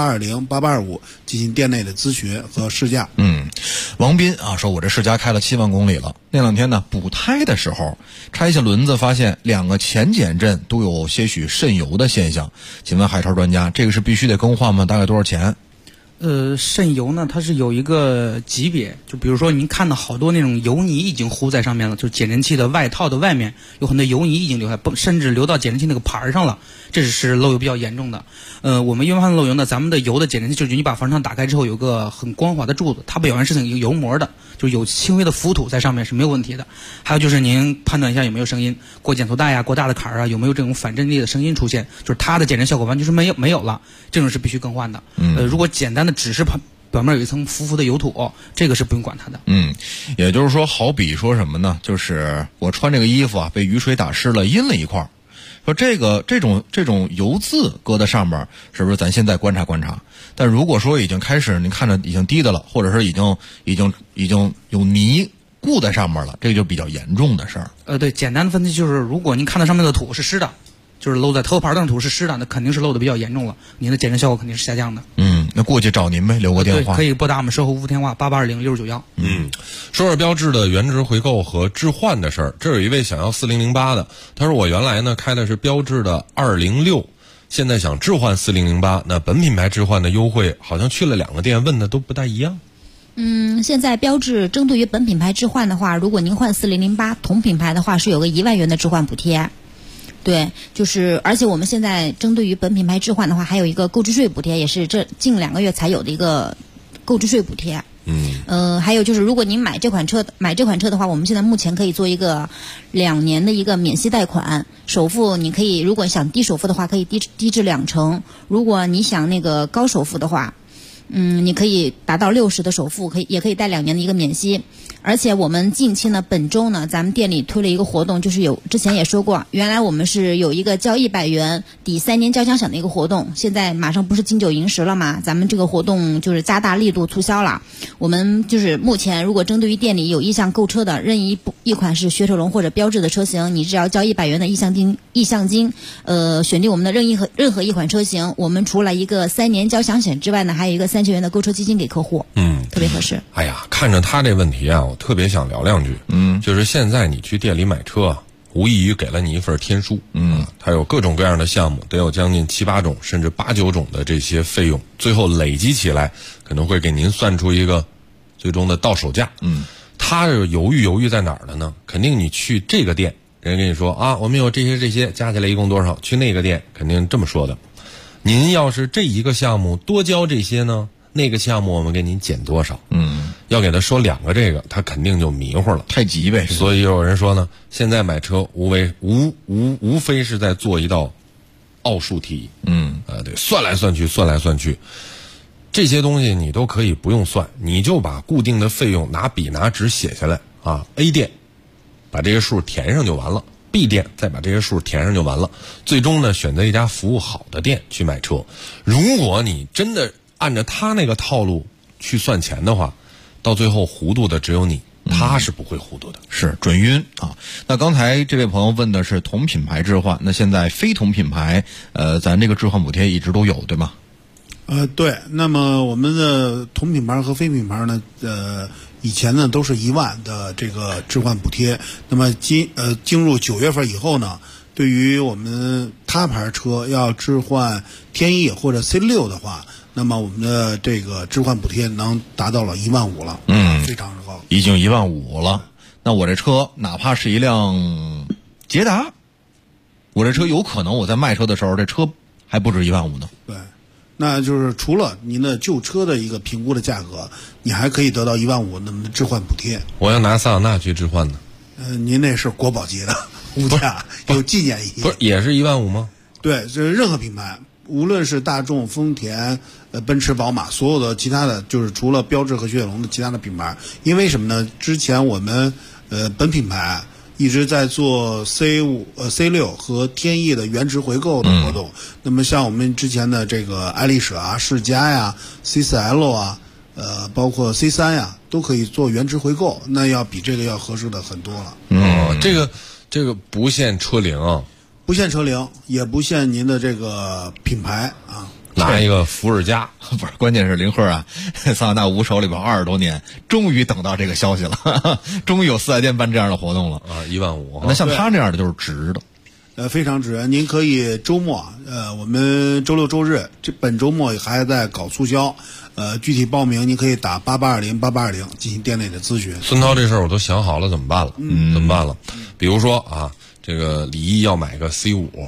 88208825进行店内的咨询和试驾。 王斌啊说，我这世嘉开了7万公里了，那2天呢补胎的时候拆下轮子，发现2个前减震都有些许渗油的现象，请问海超专家，这个是必须得更换吗？大概多少钱？ 渗油呢，它是有一个级别，就比如说您看到好多那种油泥已经糊在上面了，就是减震器的外套的外面有很多油泥已经留下，甚至流到减震器那个盘上了，这是漏油比较严重的。我们一般漏油呢，咱们的油的减震器就是你把防尘罩打开之后有个很光滑的柱子，它表面是有油膜的，就是有轻微的浮土在上面是没有问题的。还有就是您判断一下有没有声音，过减速带啊，过大的坎儿啊，有没有这种反震力的声音出现，就是它的减震效果完全是没有了，这种是必须更换的。如果简单的只是表面有一层浮浮的油土，这个是不用管它的。 也就是说，好比说什么呢？就是我穿这个衣服啊，被雨水打湿了，阴了一块儿。说这种油渍搁在上面，是不是咱现在观察观察？但如果说已经开始，您看着已经滴的了，或者是已经有泥固在上面了，这个就比较严重的事儿。 对，简单的分析就是，如果您看到上面的土是湿的，就是漏在头盘上的土是湿的，那肯定是漏的比较严重了，您的减震效果肯定是下降的。 那过去找您呗，留个电话。 对，可以拨打我们售后服务电话88206991。 说说标致的原值回购和置换的事儿。这有一位想要4008的，他说我原来呢开的是标致的206，现在想置换4008，那本品牌置换的优惠好像去了2个店问的都不太一样。 现在标致针对于本品牌置换的话，如果您换4008同品牌的话，是有个1万元的置换补贴。对，就是而且我们现在针对于本品牌置换的话，还有一个购置税补贴，也是这近2个月才有的一个购置税补贴。还有就是如果您买这款车的话，我们现在目前可以做一个2年的一个免息贷款，首付你可以，如果想低首付的话，可以低至2成；如果你想那个高首付的话，你可以达到60的首付，也可以贷2年的一个免息。而且我们近期呢，本周呢，咱们店里推了一个活动，就是之前也说过，原来我们是有一个交100元抵3年交强险的一个活动，现在马上不是金9银10了嘛，咱们这个活动就是加大力度促销了。我们就是目前如果针对于店里有意向购车的任意一款是雪铁龙或者标致的车型，你只要交100元的意向金，选定我们的任何一款车型，我们除了一个3年交强险之外呢，还有一个3000元的购车基金给客户。特别合适。 哎呀，看着他这问题啊，我特别想聊2句。就是现在你去店里买车啊，无异于给了你一份天书。它有各种各样的项目，得有将近7、8种甚至8、9种的这些费用，最后累积起来可能会给您算出一个最终的到手价。他犹豫在哪儿了呢？肯定你去这个店，人跟你说啊，我们有这些加起来一共多少？去那个店肯定这么说的。您要是这一个项目多交这些呢，那个项目我们给您减多少？要给他说2个这个，他肯定就迷糊了， 太急呗。 所以有人说呢，现在买车无非是在做一道奥数题。对，算来算去，这些东西你都可以不用算，你就把固定的费用拿笔拿纸写下来啊。A 店把这些数填上就完了。B 店再把这些数填上就完了，最终呢选择一家服务好的店去买车。如果你真的按照他那个套路去算钱的话，到最后糊涂的只有你，他是不会糊涂的， 是准晕啊。那刚才这位朋友问的是同品牌置换，那现在非同品牌，咱这个置换补贴一直都有，对吗？ 对。那么我们的同品牌和非品牌呢，以前呢都是1万的这个置换补贴。那么进入9月份以后呢，对于我们他牌车要置换天翼或者 C6 的话，那么我们的这个置换补贴能达到了1万5了。非常的高， 已经1万5了。那我这车哪怕是一辆捷达，我这车有可能我在卖车的时候，这车还不止1万5呢。 对。那就是除了您的旧车的一个评估的价格，你还可以得到1万5那么的置换补贴。 我要拿桑塔纳去置换呢。 您那是国宝级的物价，有纪念意义。 不是也是1万5吗？ 对，这是任何品牌， 无论是大众、丰田、奔驰、宝马，所有的其他的就是除了标致和雪铁龙的其他的品牌，因为什么呢？之前我们本品牌一直在做 C5、C6 和天翼的原值回购的活动。那么像我们之前的这个爱丽舍啊、世嘉呀、C4L 啊，包括 C3 呀，都可以做原值回购，那要比这个要合适的很多了。 这个不限车龄啊， 不限车龄，也不限您的这个品牌啊。 拿一个伏尔加， 不是，关键是林鹤啊，桑塔纳五手里边20多年，终于等到这个消息了，终于有4S店办这样的活动了啊，15000。 那像他这样的就是值的。 非常值。您可以周末，我们周六周日本周末还在搞促销，具体报名您可以打8820进行店内的咨询。 孙涛这事儿我都想好了怎么办了，怎么办了？比如说啊，这个李一要买个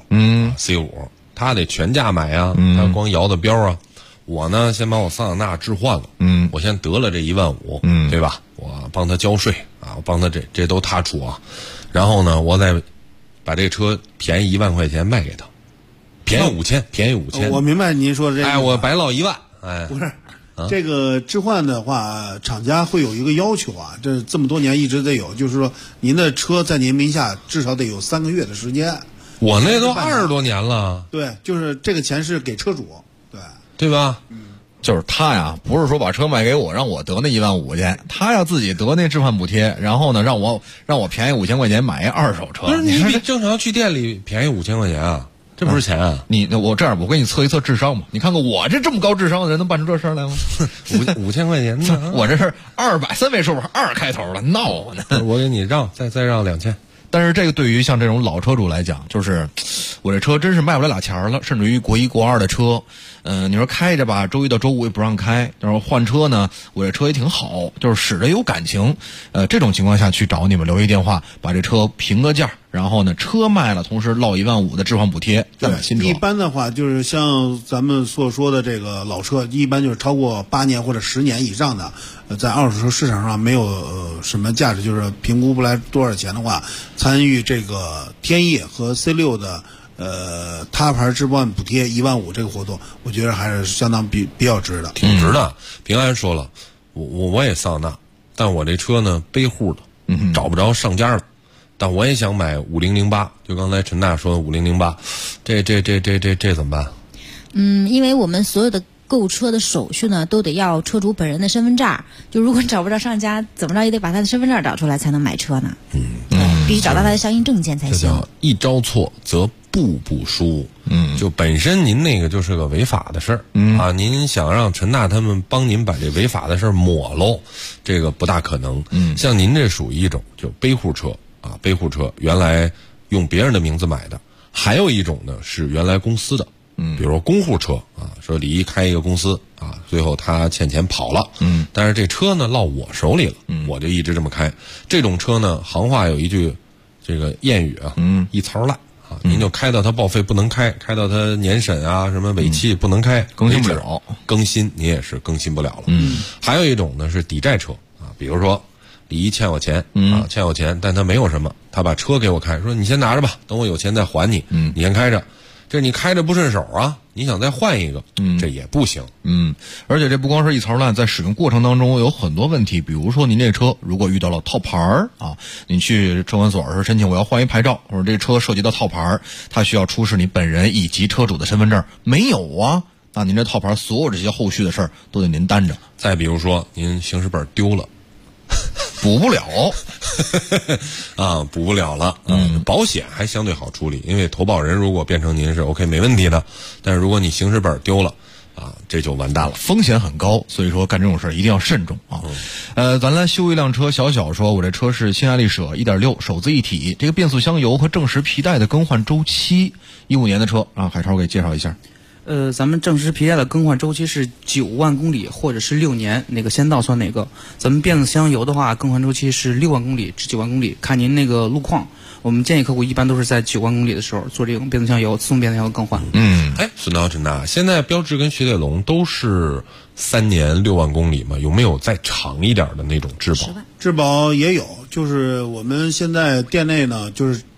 C5，C5。他得全价买啊，他光摇的标啊。我呢，先把我桑塔纳置换了，我先得了这15000，对吧？我帮他交税啊，我帮他这都他出啊。然后呢，我再把这车便宜1万块钱卖给他，便宜5000。 我明白您说的这个。 哎，我白落1万。哎， 不是，这个置换的话，厂家会有一个要求啊，这么多年一直得有，就是说您的车在您名下至少得有3个月的时间。 我那都20多年了。 对，就是这个钱是给车主， 对吧？ 就是他呀，不是说把车卖给我，让我得那15000去，他要自己得那置换补贴，然后呢，让我便宜5000块钱买一二手车。 不是，你比正常去店里便宜5000块钱啊，这不是钱啊！ 我这样，我给你测一测智商嘛，你看看我这么高智商的人能办出这事儿来吗 ？5000块钱呢？ 我这是3位数，2开头了，闹呢！ 我给你让再让2000。 但是这个对于像这种老车主来讲，就是我这车真是卖不了俩钱了，甚至于国1国2的车，你说开着吧，周一到周五也不让开，但是换车呢，我这车也挺好，就是使着有感情，这种情况下去找你们留一电话，把这车评个价，然后呢车卖了，同时落15000的置换补贴，再买新车。 一般的话就是像咱们所说的这个老车，一般就是超过8年或者10年以上的，在二手车市场上没有什么价值，就是评估不来多少钱的话，参与这个天翼和 C6 的他牌置换补贴15000这个活动，我觉得还是相当比较值的， 挺值的。平安说了，我也桑塔纳，但我这车呢背户的，找不着上家的，但我也想买5008，就刚才陈大说的5008，这怎么办？ 因为我们所有的购车的手续呢，都得要车主本人的身份证，就如果找不着上家，怎么着也得把他的身份证找出来才能买车呢。必须找到他的相应证件才行。 这叫一招错则步步输。就本身您那个就是个违法的事儿啊，您想让陈大他们帮您把这违法的事儿抹喽，这个不大可能。像您这属于一种就背户车啊，背户车原来用别人的名字买的，还有一种呢是原来公司的。比如说公户车啊，说李一开一个公司啊，最后他欠钱跑了，但是这车呢落我手里了，我就一直这么开。这种车呢，行话有一句这个谚语啊，一槽烂啊，您就开到它报废不能开，开到它年审啊什么尾气不能开， 更新不了， 更新你也是更新不了了。还有一种呢是抵债车啊，比如说李一欠我钱啊，欠我钱，但他没有什么，他把车给我开，说你先拿着吧，等我有钱再还你，你先开着。这你开着不顺手啊，你想再换一个，这也不行。 而且这不光是一槽烂，在使用过程当中有很多问题，比如说您这车如果遇到了套牌啊，你去车管所时申请我要换一牌照，或者这车涉及到套牌，它需要出示你本人以及车主的身份证，没有啊，那您这套牌所有这些后续的事儿都得您担着。 再比如说您行驶本丢了。 补不了啊，补不了了。保险还相对好处理，因为投保人如果变成您是 OK 没问题的，但是如果你行驶本丢了啊，这就完蛋了， 风险很高。所以说干这种事儿一定要慎重啊。咱来修一辆车，小说我这车是新爱丽舍 1.6 手自一体，这个变速箱油和正时皮带的更换周期，15年的车啊，海超给介绍一下。 咱们正时皮带的更换周期是9万公里或者是6年，哪个先到算哪个。咱们变速箱油的话，更换周期是6万公里至9万公里，看您那个路况。我们建议客户一般都是在9万公里的时候做这种变速箱油、自动变速箱油更换。 孙涛陈大，现在标致跟雪铁龙都是3年6万公里嘛，有没有再长一点的那种质保？ 质保也有，就是我们现在店内呢，就是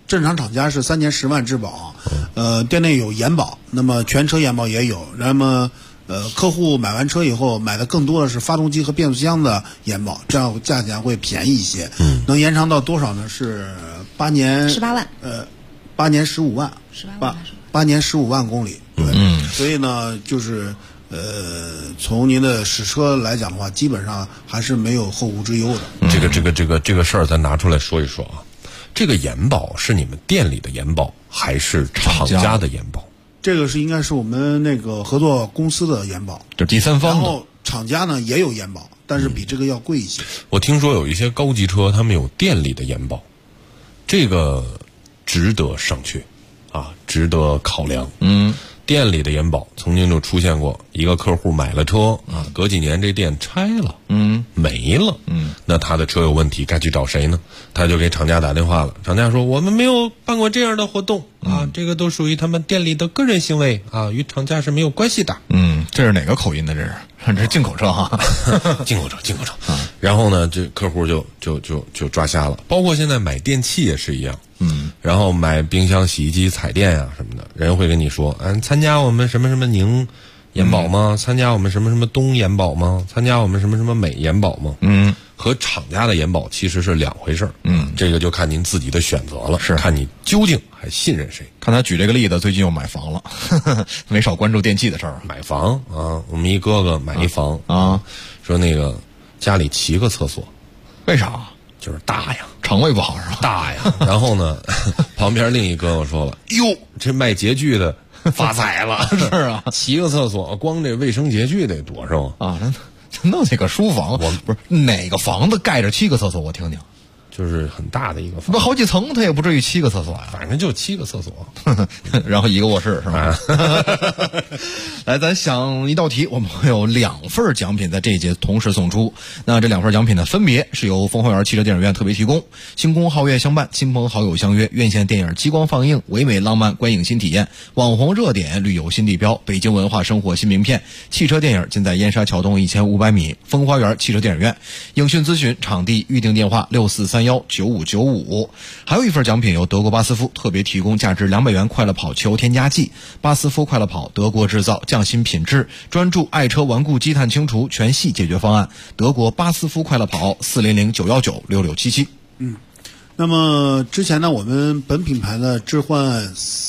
正常厂家是3年10万质保，店内有延保，那么全车延保也有，那么客户买完车以后买的更多的是发动机和变速箱的延保，这样价钱会便宜一些。能延长到多少呢？是8年 18万 ，8年15万，8年15万公里。对，所以呢，就是从您的使车来讲的话，基本上还是没有后顾之忧的。 这个事儿咱拿出来说一说啊。这个延保是你们店里的延保，还是厂家的延保？ 这个应该是我们那个合作公司的延保， 就第三方的。 然后厂家呢也有延保，但是比这个要贵一些。 我听说有一些高级车，他们有店里的延保，这个值得商榷啊，值得考量。店里的延保曾经就出现过一个客户买了车啊，隔几年这店拆了，没了，那他的车有问题，该去找谁呢？他就给厂家打电话了，厂家说我们没有办过这样的活动啊，这个都属于他们店里的个人行为啊，与厂家是没有关系的。 这是哪个口音的？这是进口车哈， 进口车。然后呢，这客户就抓瞎了。包括现在买电器也是一样，然后买冰箱、洗衣机、彩电呀什么的，人会跟你说，参加我们什么什么宁延保吗？参加我们什么什么东延保吗？参加我们什么什么美延保吗？和厂家的延保其实是两回事儿。这个就看您自己的选择了，是看你究竟还信任谁。 看他举这个例子，最近又买房了，没少关注电器的事儿。 买房啊，我们一哥哥买一房啊，说那个家里7个厕所， 为啥？ 就是大呀， 肠胃不好是吧？ 大呀。然后呢，旁边另一哥哥说了，哟，这卖洁具的发财了。 是啊 ，7个厕所，光这卫生洁具得多少啊？ 弄这个书房，不是哪个房子盖着7个厕所？我听听， 就是很大的一个房， 不好几层，它也不至于7个厕所呀， 反正就7个厕所， 然后1个卧室是吧？来，咱想一道题，我们会有2份奖品在这一节同时送出。那这2份奖品呢，分别是由丰花园汽车电影院特别提供，星空皓月相伴，亲朋好友相约，院线电影激光放映，唯美浪漫观影新体验，网红热点旅游新地标，北京文化生活新名片，汽车电影尽在燕莎桥东1500米丰花园汽车电影院。影讯咨询场地预订电话64319595。还有一份奖品由德国巴斯夫特别提供，价值200元快乐跑汽油添加剂。巴斯夫快乐跑，德国制造，匠心品质，专注爱车顽固积碳清除全系解决方案。德国巴斯夫快乐跑，400-919-6677。 那么之前呢，我们本品牌的置换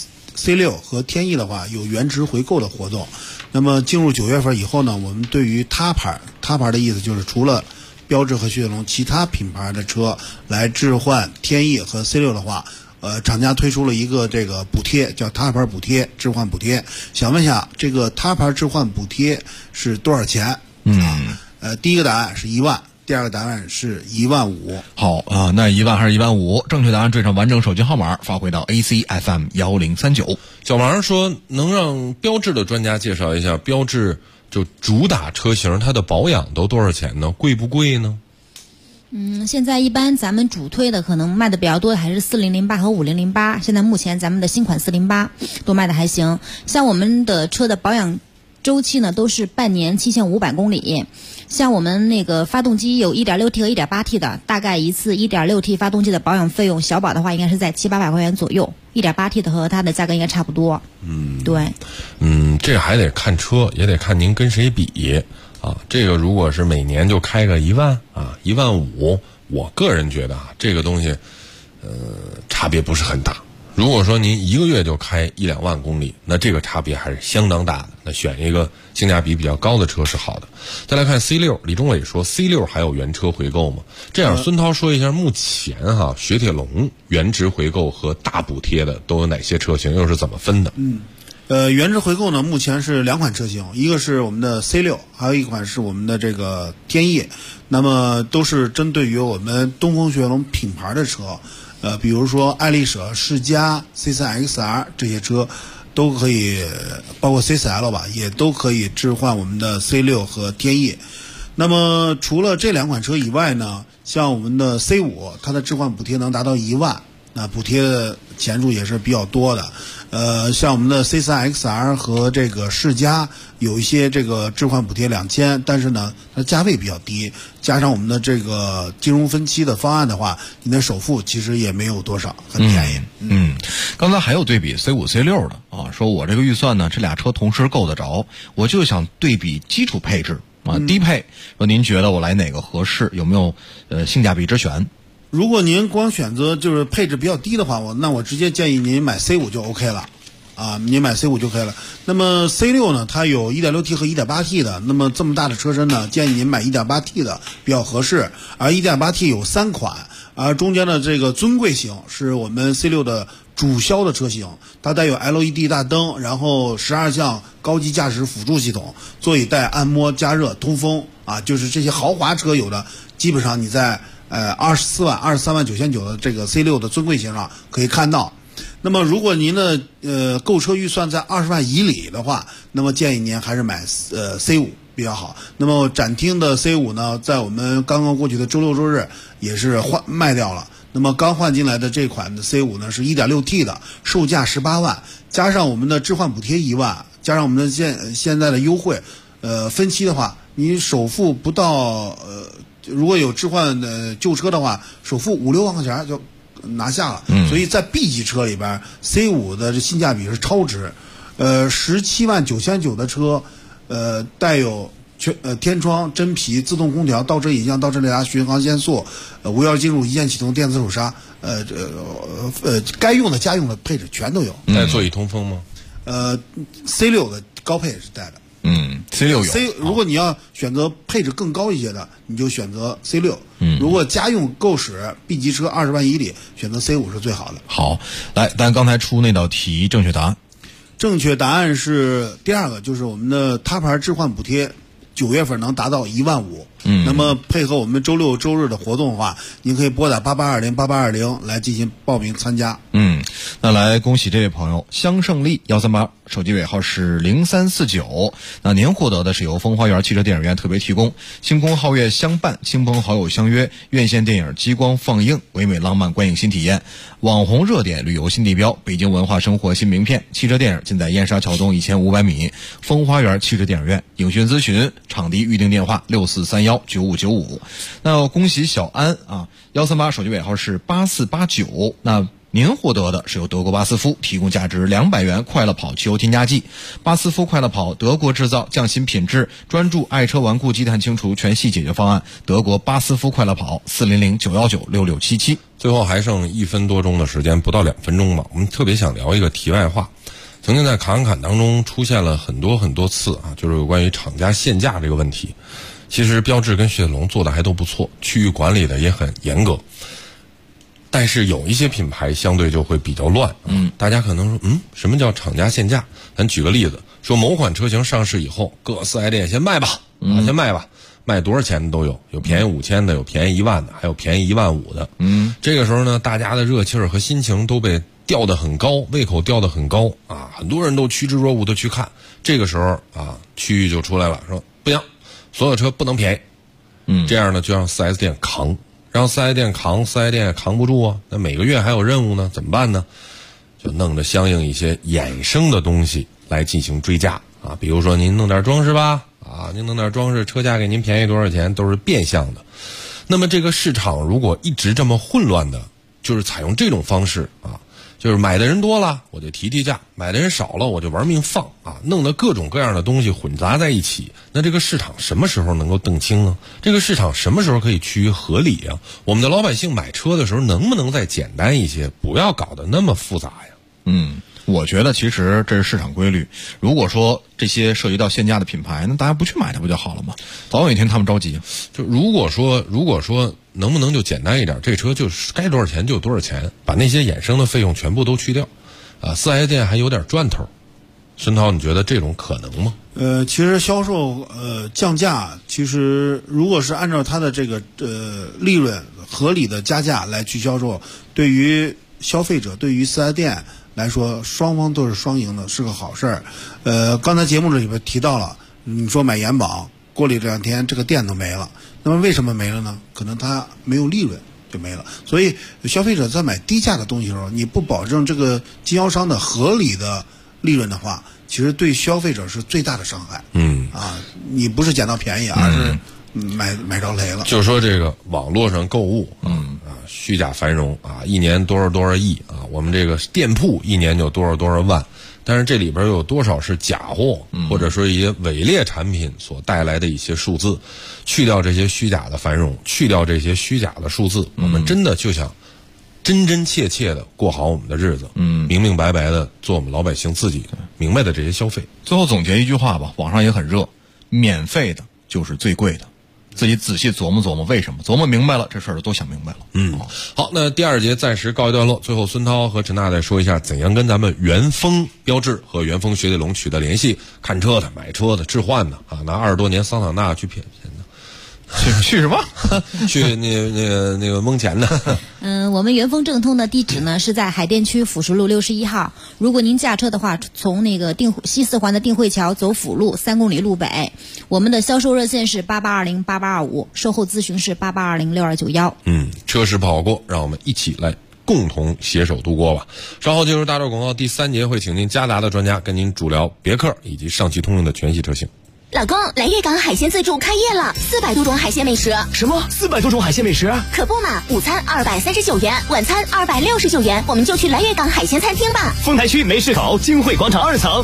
C6 和天翼的话有原值回购的活动。那么进入9月份以后呢，我们对于他牌的意思就是除了标致和雪铁龙其他品牌的车来置换天翼和 C6 的话，厂家推出了一个这个补贴，叫他牌补贴，置换补贴。想问一下，这个他牌置换补贴是多少钱？第一个答案是1万，第二个答案是15000。 好啊，那1万还是15000？正确答案缀上完整手机号码，发回到 ACFM 1039。 小王说，能让标致的专家介绍一下标致就主打车型它的保养都多少钱呢？贵不贵呢？ 现在一般咱们主推的可能卖的比较多的还是4008和5008。现在目前咱们的新款408都卖的还行。像我们的车的保养周期呢，都是半年7500公里。像我们那个发动机有 1.6T 和 1.8T 的，大概一次 1.6T 发动机的保养费用，小保的话应该是在700-800块钱左右。1.8T 的和它的价格应该差不多。对。 这还得看车，也得看您跟谁比啊。这个如果是每年就开个1万啊，15000，我个人觉得啊，这个东西差别不是很大。如果说您1个月就开1-2万公里，那这个差别还是相当大的。那选一个性价比比较高的车是好的。再来看 C6， 李忠伟说 C6 还有原车回购吗？这样孙涛说一下，目前雪铁龙原值回购和大补贴的都有哪些车型，又是怎么分的？ 原值回购呢，目前是2款车型，一个是我们的 C6， 还有一款是我们的这个天翼。那么都是针对于我们东风雪铁龙品牌的车。比如说爱丽舍、世嘉、C3XR 这些车都可以，包括 C4L 吧，也都可以置换我们的 C6 和天翼。那么除了这2款车以外呢，像我们的 C5，它的置换补贴能达到1万，那补贴的钱数也是比较多的。 像我们的 C3XR 和这个世嘉有一些这个置换补贴2000，但是呢，它价位比较低，加上我们的这个金融分期的方案的话，你的首付其实也没有多少，很便宜。 刚才还有对比 C5、C6 的啊，说我这个预算呢，这俩车同时够得着，我就想对比基础配置啊，低配。说您觉得我来哪个合适？有没有性价比之选？ 如果您光选择就是配置比较低的话，那我直接建议您买 C5 就 OK 了，啊，您买 C5 就可以了。那么 C6 呢，它有 1.6T 和 1.8T 的，那么这么大的车身呢，建议您买 1.8T 的比较合适。而 1.8T 有3款，而中间的这个尊贵型是我们 C6 的主销的车型，它带有 LED 大灯，然后12项高级驾驶辅助系统，座椅带按摩、加热、通风啊，就是这些豪华车有的，基本上你在23万9,900的这个 C6 的尊贵型上可以看到。那么如果您的购车预算在20万以里的话，那么建议您还是买C5 比较好。那么展厅的 C5 呢，在我们刚刚过去的周六周日也是卖掉了。那么刚换进来的这款的 C5 呢是 1.6T 的，售价18万，加上我们的置换补贴1万，加上我们的现在的优惠，分期的话，你首付不到如果有置换旧车的话，首付5-6万块钱就拿下了。所以在 B 级车里边 ，C5 的性价比是超值。17万9,900的车，带有天窗、真皮、自动空调、倒车影像、倒车雷达、巡航限速、无钥匙进入、一键启动、电子手刹，该用的家用的配置全都有。 带座椅通风吗 ？C6 的高配是带的。 C6 有。 如果你要选择配置更高一些的，你就选择 C6。如果家用购使 B 级车20万以里，选择 C5 是最好的。 好，来，咱刚才出那道题正确答案。 正确答案是第二个，就是我们的他牌置换补贴，9月份能达到1万5。那么配合我们周六周日的活动的话，您可以拨打88208820来进行报名参加。 那来恭喜这位朋友香胜利138，手机尾号是0349。那您获得的是由风花园汽车电影院特别提供，星空皓月相伴，亲朋好友相约，院线电影激光放映，唯美浪漫观影新体验，网红热点旅游新地标，北京文化生活新名片，汽车电影尽在燕莎桥东1500米，风花园汽车电影院。影讯咨询场地预订电话64319595。那恭喜小安啊，138手机尾号是8489。那您获得的是由德国巴斯夫提供价值200元快乐跑汽油添加剂。巴斯夫快乐跑，德国制造，匠心品质，专注爱车顽固积碳清除全系解决方案。德国巴斯夫快乐跑，400-919-6677。 最后还剩1分多钟的时间，不到2分钟吧。我们特别想聊一个题外话。曾经在侃侃当中出现了很多次啊，就是有关于厂家限价这个问题。其实标致跟雪铁龙做的还都不错，区域管理的也很严格。但是有一些品牌相对就会比较乱。大家可能说，什么叫厂家限价？咱举个例子，说某款车型上市以后，各4S店先卖吧，先卖吧，卖多少钱的都有，有便宜5000的，有便宜1万的，还有便宜1万5的。这个时候呢，大家的热气儿和心情都被吊得很高，胃口吊得很高啊，很多人都趋之若鹜的去看。这个时候啊，区域就出来了，说不行，所有车不能便宜。这样呢，就让4S店扛。让4S店扛，4S店也扛不住啊。那每个月还有任务呢，怎么办呢？就弄着相应一些衍生的东西来进行追加啊。比如说您弄点装饰吧，啊，您弄点装饰，车价给您便宜多少钱，都是变相的。那么这个市场如果一直这么混乱的，就是采用这种方式啊，就是买的人多了我就提价，买的人少了我就玩命放啊，弄得各种各样的东西混杂在一起。那这个市场什么时候能够澄清呢？这个市场什么时候可以趋于合理啊？我们的老百姓买车的时候能不能再简单一些，不要搞得那么复杂呀？ 我觉得其实这是市场规律。如果说这些涉及到限价的品牌，那大家不去买它不就好了吗？早有一天他们着急。 就如果说能不能就简单一点，这车就是该多少钱就多少钱，把那些衍生的费用全部都去掉啊，4S店还有点赚头。孙涛，你觉得这种可能吗？ 其实销售降价，其实如果是按照它的这个利润合理的加价来去销售，对于消费者，对于4S店来说，双方都是双赢的，是个好事儿。刚才节目里边提到了，你说买延保，过了2天这个店都没了，那么为什么没了呢？可能它没有利润， 就没了。所以消费者在买低价的东西的时候，你不保证这个经销商的合理的利润的话，其实对消费者是最大的伤害。你不是捡到便宜，而是买着雷了。 就是说这个网络上购物，虚假繁荣啊，一年多少亿啊，我们这个店铺一年就多少万。但是这里边有多少是假货，或者说一些伪劣产品所带来的一些数字，去掉这些虚假的繁荣，去掉这些虚假的数字，我们真的就想真真切切的过好我们的日子，明明白白的做我们老百姓自己明白的这些消费。 最后总结一句话吧，网上也很热，免费的就是最贵的。自己仔细琢磨琢磨为什么，琢磨明白了，这事儿都想明白了。 好，那第二节暂时告一段落。最后，孙涛和陈娜再说一下怎样跟咱们元丰标致和元丰雪铁龙取得联系，看车的、买车的、置换的啊，拿20多年桑塔纳去骗的， 去什么？ 去那个蒙钱的。 我们元丰正通的地址呢是在海淀区辅石路61号。如果您驾车的话，从那个西四环的定慧桥走辅路3公里路北。我们的销售热线是88208825，售后咨询是88206291。 车时不好过，让我们一起来共同携手度过吧。稍后进入大洲广告第3节，会请进嘉达的专家跟您主聊别克以及上汽通用的全系车型。 老公，来粤港海鲜自助开业了，400多种海鲜美食。 什么400多种海鲜美食？ 可不嘛，午餐239元，晚餐269元，我们就去来粤港海鲜餐厅吧。 丰台区梅市口金汇广场2层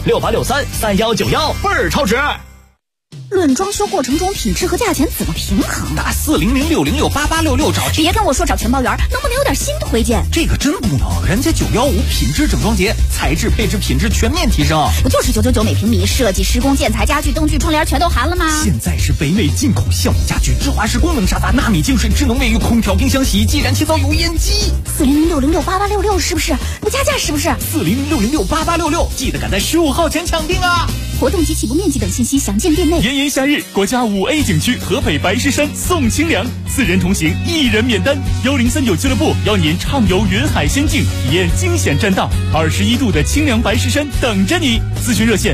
68633191，倍儿超值。 论装修过程中品质和价钱怎么平衡？ 打40066668866找。 别跟我说找全包圆，能不能有点新推荐？ 这个真不能，人家915品质整装节，材质配置品质全面提升。 不就是999每平米，设计施工建材家具灯具窗帘全都含了吗？ 现在是北美进口橡木家具，芝华士功能沙发，纳米净水智能卫浴，空调冰箱洗衣机，燃气灶油烟机。 400668866是不是？不加价是不是 ？400668866，记得赶在15号前抢定啊！ 活动及起步面积等信息详见店内。 炎炎夏日，国家5A 景区合肥白石山送清凉，4人同行1人免单。1039俱乐部邀您畅游云海仙境，体验惊险栈道，21度的清凉白石山等着你。咨询热线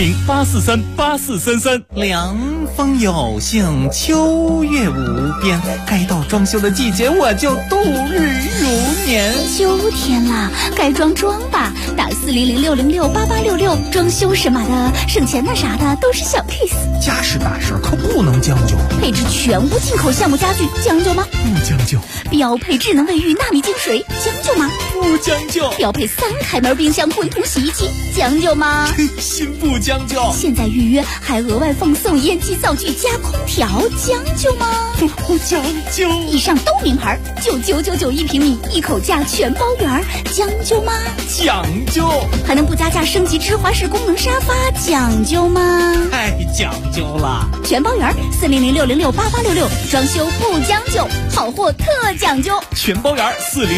400-843-8433。 凉风有幸，秋月无边，该到装修的季节，我就度日如年。 秋天了，该装吧，打400668866，装修什么的，省钱的啥的都是小 case。 家事大事可不能将就， 配置全屋进口橡木家具，将就吗？ 不将就。 标配智能卫浴纳米净水，将就吗？ 不将就。 标配3开门冰箱混同洗衣机，将就吗？ 真心不将就。 现在预约还额外奉送烟机灶具加空调，将就吗？ 不将就。 以上都名牌，9999一平米，一口价全包圆，将就吗？ 讲究。 还能不加价升级芝华士功能沙发，讲究吗？ 太讲究了。 全包圆400668866，装修不将就，好货特讲究。 全包圆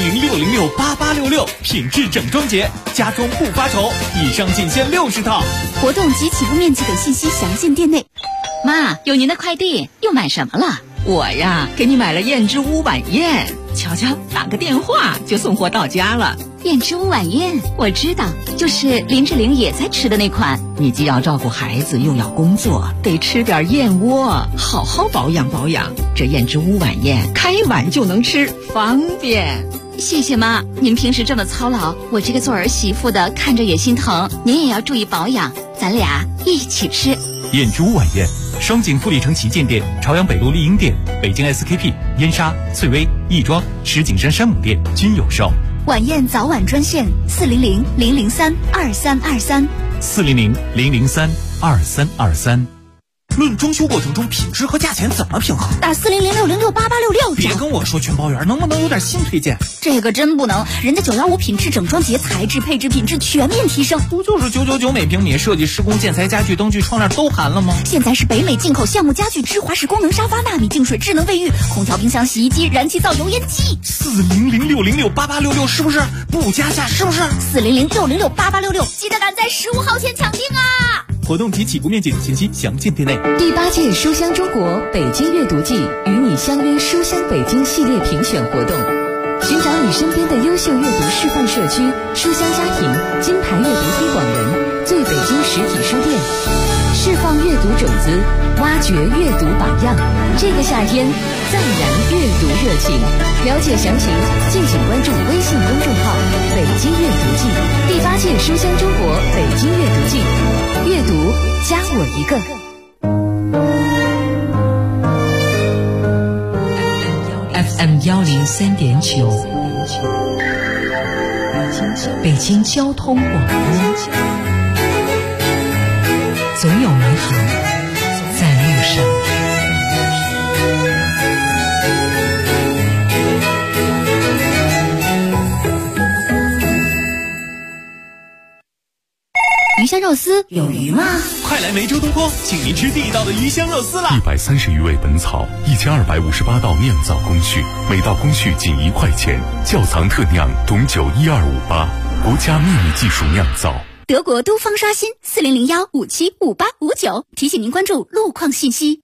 400668866，品质整装节，家装不发愁。以上仅限60套。 活动及起步面积等信息详见店内。 妈，有您的快递，又买什么了？我呀，给你买了燕之屋晚宴，瞧瞧，打个电话就送货到家了。 燕之屋晚宴，我知道，就是林志玲也在吃的那款。 你既要照顾孩子，又要工作，得吃点燕窝，好好保养保养。这燕之屋晚宴，开碗就能吃，方便。 谢谢妈，您平时这么操劳，我这个做儿媳妇的看着也心疼。您也要注意保养，咱俩一起吃。 燕之屋晚宴，双井富力城旗舰店、朝阳北路丽婴店、北京 SKP、燕莎、翠微、亦庄、石景山山姆店均有售。 晚宴早晚专线400-003-2323。 400-003-2323。论装修过程中品质和价钱怎么平衡？ 打400668866。 别跟我说全包圆，能不能有点新推荐？ 这个真不能，人家915品质整装节，材质配置品质全面提升。 不就是999每平米，设计施工建材家具灯具窗帘都含了吗？ 现在是北美进口橡木家具，芝华士功能沙发，纳米净水智能卫浴，空调冰箱洗衣机，燃气灶油烟机。 400-606-8866是不是？不加价是不是 ？400-606-8866，记得赶在15号前抢定啊！ 活动及起步面积等信息详见店内。 第8届书香中国北京阅读季与你相约书香北京系列评选活动，寻找你身边的优秀阅读示范社区、书香家庭、金牌阅读推广人、最北京实体书店。 释放阅读种子，挖掘阅读榜样。这个夏天，再燃阅读热情。了解详情，敬请关注微信公众号“北京阅读季”第8届书香中国北京阅读季，阅读加我一个。 FM 103.9，北京交通广播，总有美好在路上。 鱼香肉丝有鱼吗？ 快来梅州东坡，请您吃地道的鱼香肉丝啦 ！130余味本草，1258道酿造工序，每道工序仅1块钱。窖藏特酿董酒12588，国家秘密技术酿造。 德国都方刷新4001575859，提醒您关注路况信息。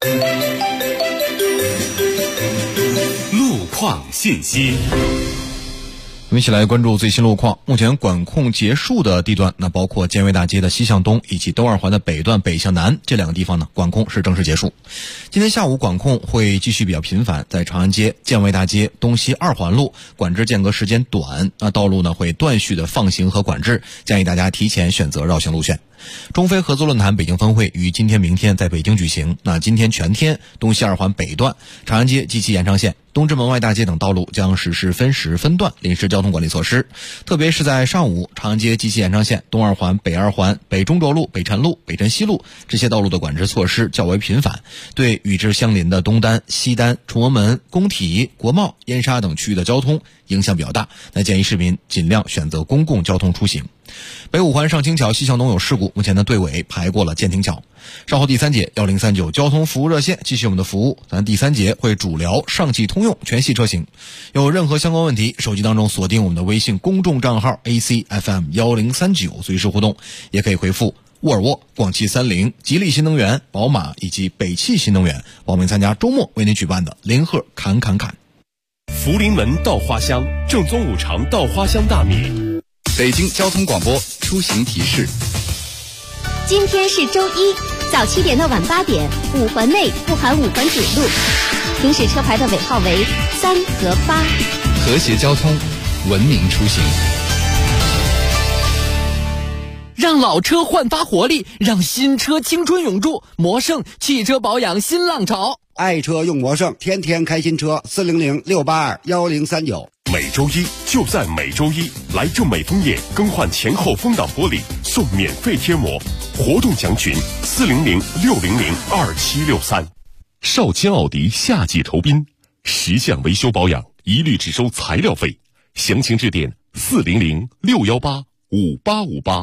路况信息。 我们一起来关注最新路况。目前管控结束的地段，那包括建卫大街的西向东以及东二环的北段北向南这2个地方呢，管控是正式结束。今天下午管控会继续比较频繁，在长安街、建卫大街、东西2环路管制间隔时间短，那道路呢会断续的放行和管制，建议大家提前选择绕行路线。中非合作论坛北京分会于今天、明天在北京举行。那今天全天，东西2环北段、长安街及其延长线、东直门外大街等道路将实施分时分段临时交通管理措施。特别是在上午，长安街及其延长线、东2环、北2环、北中轴路、北辰路、北辰西路这些道路的管制措施较为频繁，对与之相邻的东单、西单、崇文门、工体、国贸、燕莎等区域的交通影响比较大。那建议市民尽量选择公共交通出行。北5环上清桥西向东有事故，目前的队尾排过了建亭桥。稍后第3节1039交通服务热线继续我们的服务，咱第3节会主聊上汽通用全系车型。有任何相关问题，手机当中锁定我们的微信公众账号 ACFM1039，随时互动，也可以回复沃尔沃、广汽30、吉利新能源、宝马以及北汽新能源报名参加周末为您举办的联合侃。 福临门稻花香，正宗五常稻花香大米。 北京交通广播出行提示： 今天是周一，早7点到晚8点，5环内不含5环主路，行驶车牌的尾号为3和8。 和谐交通，文明出行。 让老车焕发活力，让新车青春永驻。魔胜汽车保养新浪潮， 爱车用魔胜，天天开新车。400-682-1039。 每周一就在每周一，来正美枫叶更换前后风挡玻璃，送免费贴膜。活动详询400-600-2763。少卿奥迪夏季酬宾，10项维修保养一律只收材料费，详情致电400-618-5858。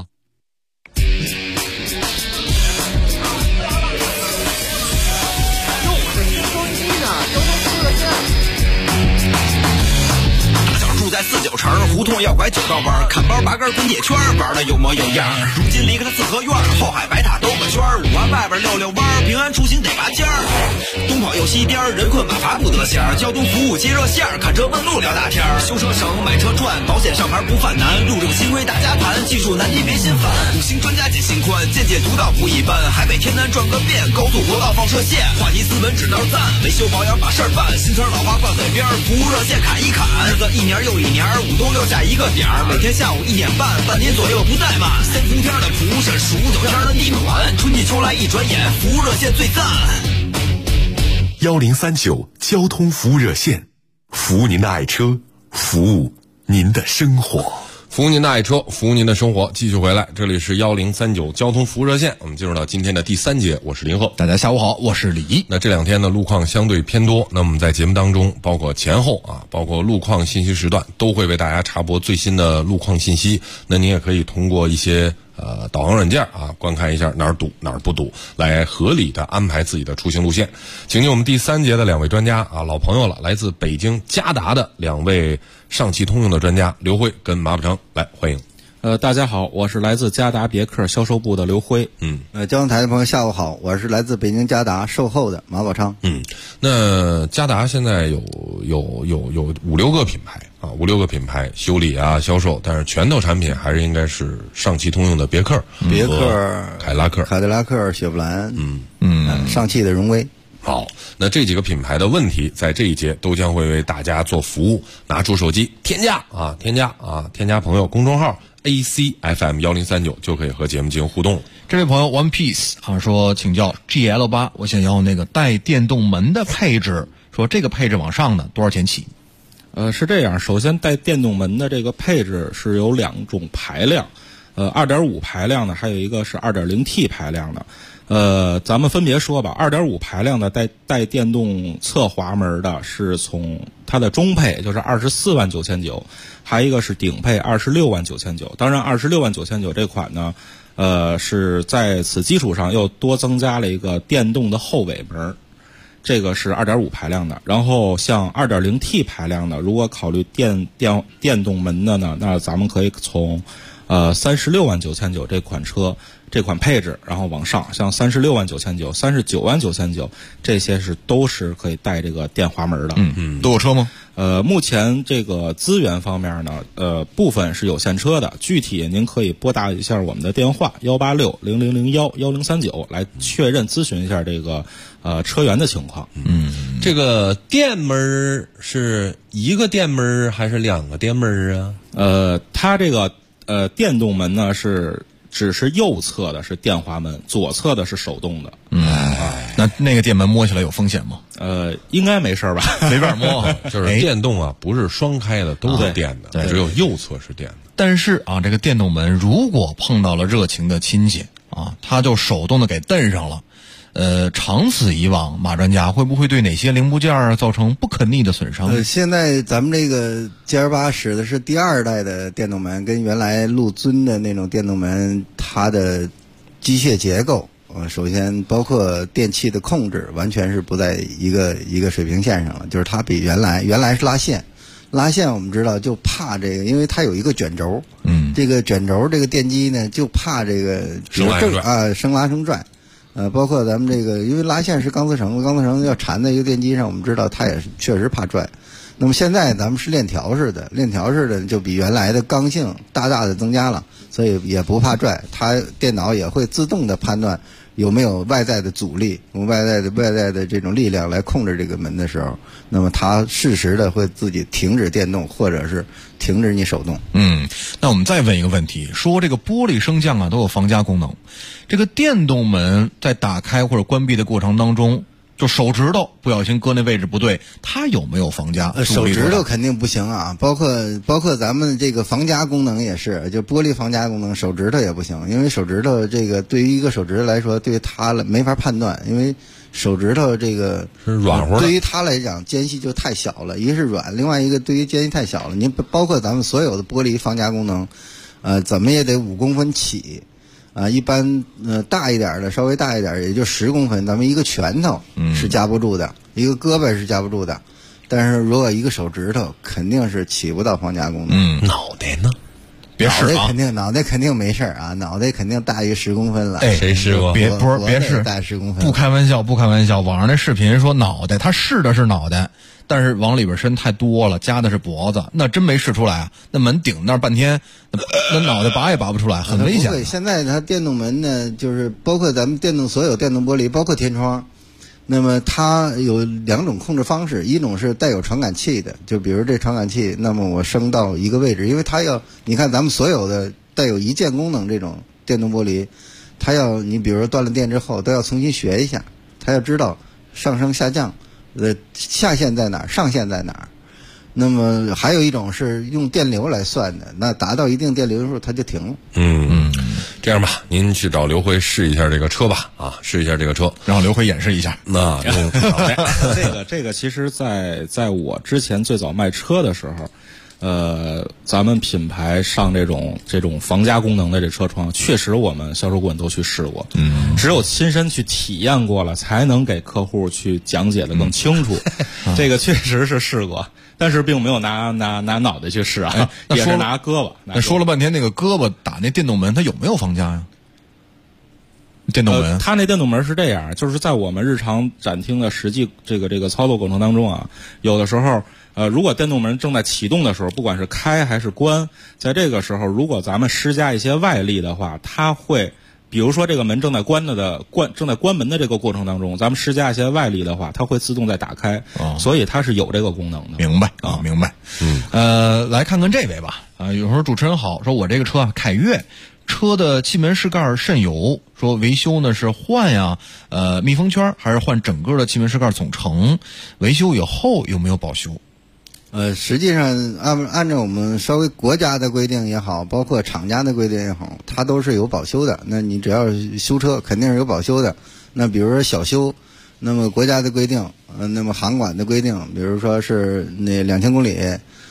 住在49城，胡同要拐9道弯，看包拔根滚铁圈，玩的有模有样。如今离开了4合院，后海白塔兜个圈，5环外边溜溜弯，平安出行得拔尖儿。东跑又西颠，人困马乏不得闲，交通服务接热线，看车问路聊大天，修车省买车赚，保险上牌不犯难，路政新规大家谈，技术难题别心烦。5星专家解心宽，见解独到不一般，海北天南转个遍，高速国道放射线，话题斯文指道赞，维修保养把事儿办，新车老花挂嘴边，服务热线砍一砍，日子1年又1年，5冬6夏一个点儿，每天下午1点半，半年左右不怠慢。3伏天的蒲山，数9天的逆暖，春季秋来一转眼，服务热线最赞。 1039交通服务热线，服务您的爱车，服务您的生活。 服务您的爱车，服务您的生活。继续回来，这里是1039交通服务热线，我们进入到今天的第3节，我是林鹤。 大家下午好，我是李一。 那这2天呢，路况相对偏多，那我们在节目当中，包括前后包括路况信息时段，都会为大家插播最新的路况信息。那您也可以通过一些导航软件观看一下哪儿堵哪儿不堵，来合理的安排自己的出行路线。请进我们第3节的2位专家老朋友了，来自北京嘉达的2位上汽通用的专家刘辉跟马宝成，来欢迎。 大家好，我是来自嘉达别克销售部的刘辉。 交通台的朋友下午好，我是来自北京嘉达售后的马宝昌。 那嘉达现在有5-6个品牌啊，5-6个品牌修理啊、销售，但是拳头产品还是应该是上汽通用的别克、凯迪拉克、 雪佛兰，上汽的荣威。 好，那这几个品牌的问题，在这一节都将会为大家做服务。拿出手机添加朋友公众号 ACFM1039，就可以和节目进行互动。 这位朋友 One Piece 啊说，请教 GL8，我想要那个带电动门的配置，说这个配置往上的多少钱起？ 是这样，首先带电动门的这个配置是有2种排量，2.5排量的，还有一个是 2.0T 排量的。咱们分别说吧。2.5排量的带电动侧滑门的是从它的中配就是24.99000，还有一个是顶配26.99000。当然26.99000这款呢，是在此基础上又多增加了一个电动的后尾门，这个是2.5排量的。然后像 2.0T 排量的，如果考虑电动门的呢，那咱们可以从36.99000这款配置，然后往上，像36.99000、39.99000这些都是可以带这个电滑门的。 都有车吗？ 目前这个资源方面呢，部分是有现车的，具体您可以拨打一下我们的电话18600011039来确认咨询一下这个车源的情况。 这个电门是一个电门还是2个电门啊？ 它这个电动门呢只是右侧的是电滑门，左侧的是手动的。 那个电门摸起来有风险吗？ 应该没事吧？ 没法摸， 就是电动啊，不是双开的，都是电的，只有右侧是电的。 但是啊，这个电动门如果碰到了热情的亲戚啊，他就手动的给蹬上了。长此以往，马专家会不会对哪些零部件造成不可逆的损伤？ 现在咱们这个 GL8 使的是第2代的电动门，跟原来陆尊的那种电动门，它的机械结构，首先包括电器的控制，完全是不在一个水平线上了。就是它比原来是拉线我们知道就怕这个，因为它有一个卷轴，这个卷轴这个电机呢就怕这个生拉生拽。包括咱们这个，因为拉线是钢丝绳要缠在一个电机上，我们知道它也是确实怕拽。那么现在咱们是链条式的就比原来的刚性大的增加了，所以也不怕拽。它电脑也会自动的判断有没有外在的阻力，用外在的这种力量来控制这个门的时候，那么它适时的会自己停止电动，或者是停止你手动。 那我们再问一个问题，说这个玻璃升降啊都有防夹功能，这个电动门在打开或者关闭的过程当中，就手指头不小心搁那位置不对，它有没有防夹？ 手指头肯定不行啊，包括咱们这个防夹功能也是，就玻璃防夹功能，手指头也不行，因为手指头这个对于一个手指头来说，对于它没法判断，因为手指头这个是软和的， 对于它来讲间隙就太小了，一个是软，另外一个对于间隙太小了。您包括咱们所有的玻璃防夹功能，怎么也得5公分起。一般大一点的，稍微大一点也就10公分，咱们一个拳头是夹不住的，一个胳膊是夹不住的，但是如果一个手指头肯定是起不到防夹功能。 脑袋呢？ 别试啊！ 脑袋肯定没事啊，脑袋肯定大于10公分了。 谁试过？别试， 大10公分。 不开玩笑。网上那视频说脑袋，他试的是脑袋，但是往里边伸太多了，夹的是脖子，那真没试出来啊！那门顶那儿半天，那脑袋拔也拔不出来，很危险。 现在它电动门呢，就是包括咱们所有电动玻璃，包括天窗。那么它有2种控制方式，一种是带有传感器的，就比如这传感器，那么我升到一个位置，因为它你看咱们所有的带有一键功能这种电动玻璃，它你比如说断了电之后都要重新学一下，它要知道上升下降，下限在哪儿，上限在哪儿。那么还有一种是用电流来算的，那达到一定电流数它就停了。 这样吧，您去找刘辉试一下这个车吧，试一下这个车， 让刘辉演示一下。 那这个其实在我之前最早卖车的时候，咱们品牌上这种防夹功能的这车窗，确实我们销售顾问都去试过，只有亲身去体验过了，才能给客户去讲解的更清楚。这个确实是试过，但是并没有拿脑袋去试啊，也是拿胳膊。 那说了半天，那个胳膊打那电动门，它有没有防夹呀？ 电动门， 它那电动门是这样，就是在我们日常展厅的实际这个操作过程当中啊，有的时候如果电动门正在启动的时候，不管是开还是关，在这个时候如果咱们施加一些外力的话，它会比如说这个门正在正在关门的这个过程当中，咱们施加一些外力的话，它会自动再打开，所以它是有这个功能的。 明白啊，明白。来看看这位吧。有时候主持人好，说我这个车凯越。车的气门室盖渗油，说维修呢是换呀，密封圈还是换整个的气门室盖总成？维修以后有没有保修？ 实际上按照我们稍微国家的规定也好，包括厂家的规定也好，它都是有保修的。那你只要修车肯定是有保修的。那比如说小修，那么国家的规定，那么行管的规定，比如说是那2000公里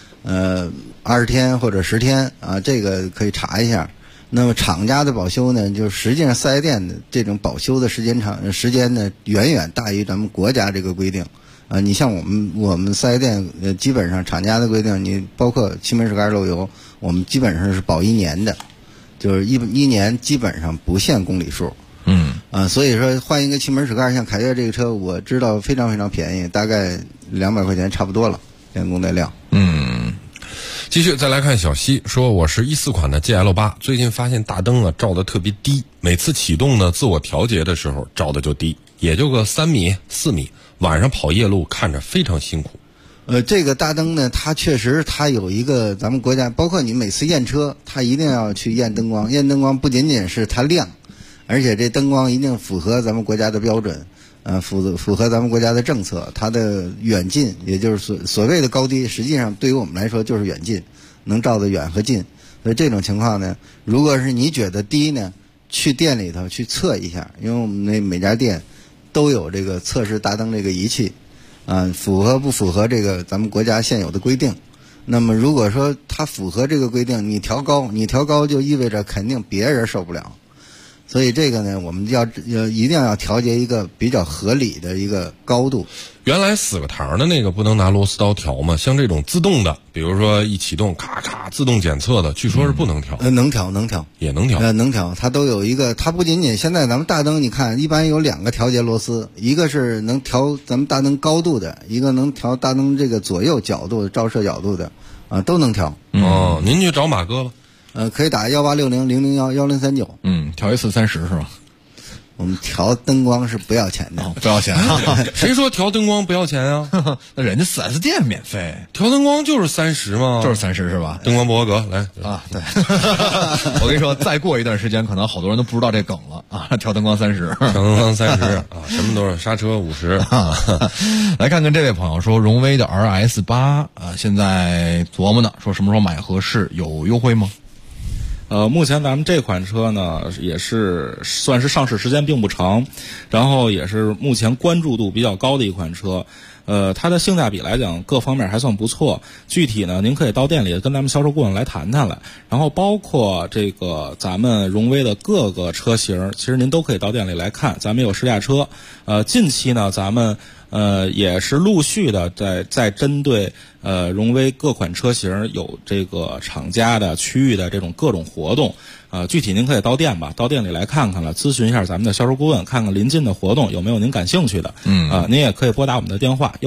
，20天或者10天啊，这个可以查一下。那么厂家的保修呢，就实际上4S店的这种保修的时间呢，远远大于咱们国家这个规定。你像我们4S店基本上厂家的规定，你包括气门室盖漏油，我们基本上是保1年的，就是一年基本上不限公里数。所以说换一个气门室盖，像凯越这个车，我知道非常非常便宜，大概200块钱差不多了，连工带料。 继续再来看小西说，我是14款的 GL8， 最近发现大灯照得特别低，每次启动呢自我调节的时候照的就低，也就个3米4米，晚上跑夜路看着非常辛苦。 这个大灯呢，它确实它有一个咱们国家，包括你每次验车，它一定要去验灯光，验灯光不仅仅是它亮，而且这灯光一定符合咱们国家的标准。符合咱们国家的政策，它的远近，也就是所谓的高低，实际上对于我们来说就是远近，能照得远和近。所以这种情况呢，如果是你觉得低呢，去店里头去测一下，因为我们那每家店都有这个测试大灯这个仪器，符合不符合这个咱们国家现有的规定？那么如果说它符合这个规定，你调高就意味着肯定别人受不了。所以这个呢，我们一定要调节一个比较合理的一个高度。 原来4个膛的那个不能拿螺丝刀调吗？像这种自动的，比如说一启动咔咔自动检测的，据说是不能调。 能调， 也能调。 能调，它都有一个，它不仅仅现在咱们大灯，你看一般有2个调节螺丝，一个是能调咱们大灯高度的，一个能调大灯这个左右角度照射角度的，都能调。 您去找马哥了。 可以打1860-001-1039。 调一次30是吧？ 我们调灯光是不要钱的， 不要钱。 谁说调灯光不要钱啊？ 那人家4S店免费， 调灯光就是30嘛， 就是30是吧？ 灯光博格来啊，对。我跟你说，再过一段时间，可能好多人都不知道这梗了啊！调灯光30， 调灯光30啊，什么都是刹车50啊。 来看看这位朋友说，荣威的 RS8现在琢磨呢，说什么时候买合适，有优惠吗？ 目前咱们这款车呢，也是算是上市时间并不长，然后也是目前关注度比较高的一款车。它的性价比来讲，各方面还算不错。具体呢，您可以到店里跟咱们销售顾问来谈谈来。然后包括这个咱们荣威的各个车型，其实您都可以到店里来看，咱们有试驾车。近期呢，咱们也是陆续的在针对荣威各款车型有这个厂家的区域的这种各种活动。具体您可以到店里来看看了，咨询一下咱们的销售顾问，看看临近的活动有没有您感兴趣的。您也可以拨打我们的电话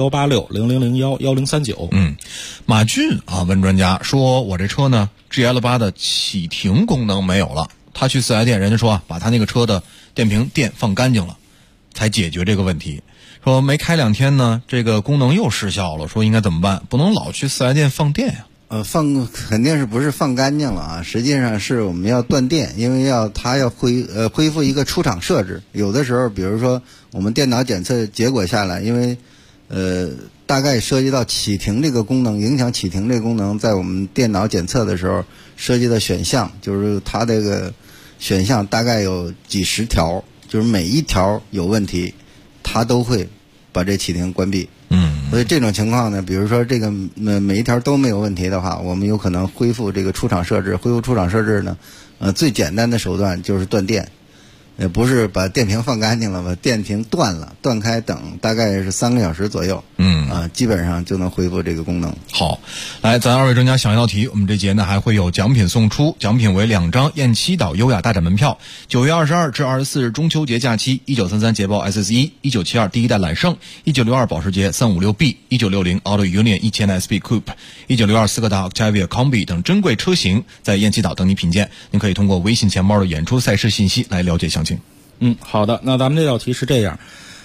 186-0001-1039。 马俊问专家说，我这车呢 GL8 的启停功能没有了，他去4S店，人家说把他那个车的电瓶电放干净了，才解决这个问题。说没开2天呢，这个功能又失效了，说应该怎么办？不能老去4S店放电呀。 肯定是不是放干净了啊？实际上是我们要断电，因为它要恢复一个出厂设置。有的时候，比如说我们电脑检测结果下来，因为大概涉及到启停这个功能，影响启停这个功能，在我们电脑检测的时候涉及的选项，就是它这个选项大概有几十条，就是每一条有问题，它都会把这启停关闭。所以这种情况呢，比如说这个每一条都没有问题的话，我们有可能恢复这个出厂设置。恢复出厂设置呢，最简单的手段就是断电。 不是把电瓶放干净了，把电瓶断了，断开等大概是3个小时左右，基本上就能恢复这个功能。 好，来，咱2位专家想一道题，我们这节呢还会有奖品送出，奖品为2张雁栖岛优雅大展门票，9月22至24日中秋节假期，1933捷豹 SS1，1972第一代揽胜，1962保时捷 356B，1960 Auto Union 1000 SP Coupe，1962斯柯达 Octavia Combi 等珍贵车型在雁栖岛等你品鉴。您可以通过微信钱包的演出赛事信息来了解详情。 好的，那咱们这道题是这样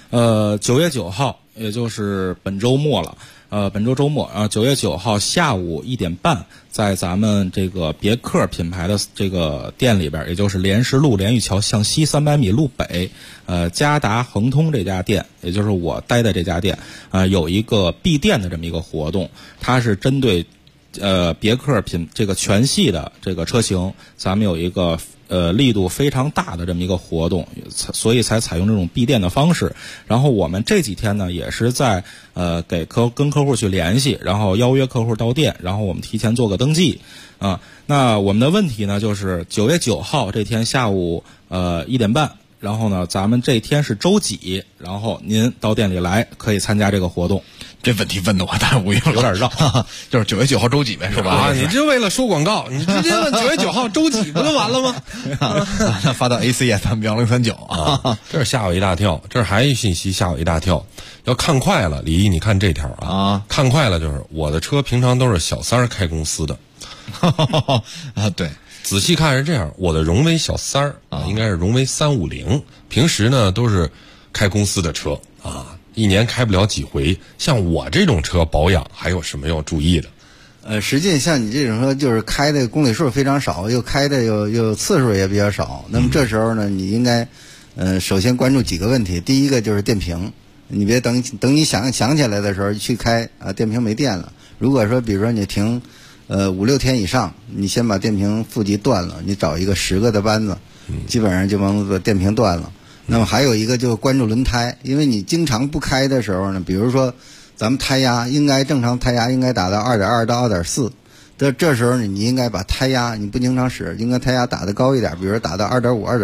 ，9月9号，也就是本周末了。本周周末9月9号下午1点半，在咱们这个别克品牌的这个店里边，也就是莲石路莲玉桥向西300米路北，嘉达恒通这家店，也就是我待的这家店，有一个闭店的这么一个活动，它是针对别克这个全系的这个车型，咱们有一个力度非常大的这么一个活动，所以才采用这种闭店的方式。然后我们这几天呢，也是在跟客户去联系，然后邀约客户到店，然后我们提前做个登记啊。那我们的问题呢，就是9月9号这天下午1点半。然后呢，咱们这天是周几？然后您到店里来可以参加这个活动。 这问题问的我太无语了， 有点绕， 就是9月9号周几呗，是吧？ 你就为了收广告，你直接问9月9号周几不就完了吗？ 发到 ACS1039啊， 这是吓我一大跳。这是还一信息吓我一大跳。要看快了，李毅，你看这条啊，看快了就是我的车平常都是小三儿开公司的， 对。 仔细看是这样，我的荣威小三儿应该是荣威350，平时呢都是开公司的车啊，一年开不了几回。像我这种车保养还有什么要注意的？ 实际像你这种车就是开的公里数非常少，又开的又次数也比较少。那么这时候呢，你应该首先关注几个问题。第一个就是电瓶，你别等你想起来的时候去开啊，电瓶没电了。如果说比如说你停5-6天以上，你先把电瓶负极断了，你找一个10个的扳子，基本上就能把电瓶断了。那么还有一个就是关注轮胎，因为你经常不开的时候呢，比如说咱们胎压正常胎压应该达到2.2到2.4，这时候呢，你应该把胎压你不经常使，应该胎压打得高一点，比如说打到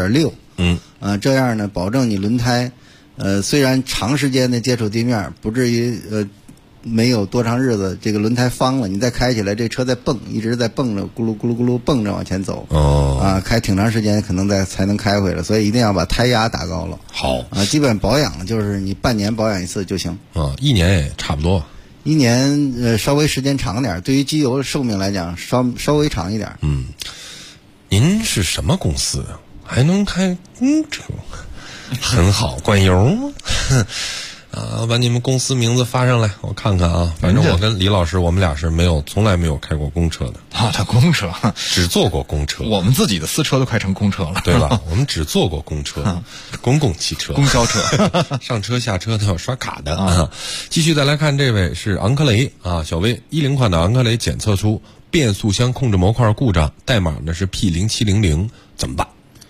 2.5、2.6，这样呢，保证你轮胎虽然长时间的接触地面，不至于没有多长日子，这个轮胎方了，你再开起来，这车在蹦，一直在蹦着，咕噜咕噜咕噜蹦着往前走。开挺长时间，可能才能开回来，所以一定要把胎压打高了。 好基本保养就是你半年保养一次就行。 1年也差不多。 1年稍微时间长点，对于机油的寿命来讲稍微长一点。 您是什么公司的？还能开公车？很好，管油吗？把你们公司名字发上来，我看看啊。反正我跟李老师，我们俩是从来没有开过公车的。 他公车只坐过公车， 我们自己的私车都快成公车了， 对吧？我们只坐过公车，公共汽车、 公交车， 上车下车都要刷卡的啊。继续再来看，这位是昂科雷啊，小魏10款的昂科雷检测出变速箱控制模块故障，代码呢是 P0700，怎么办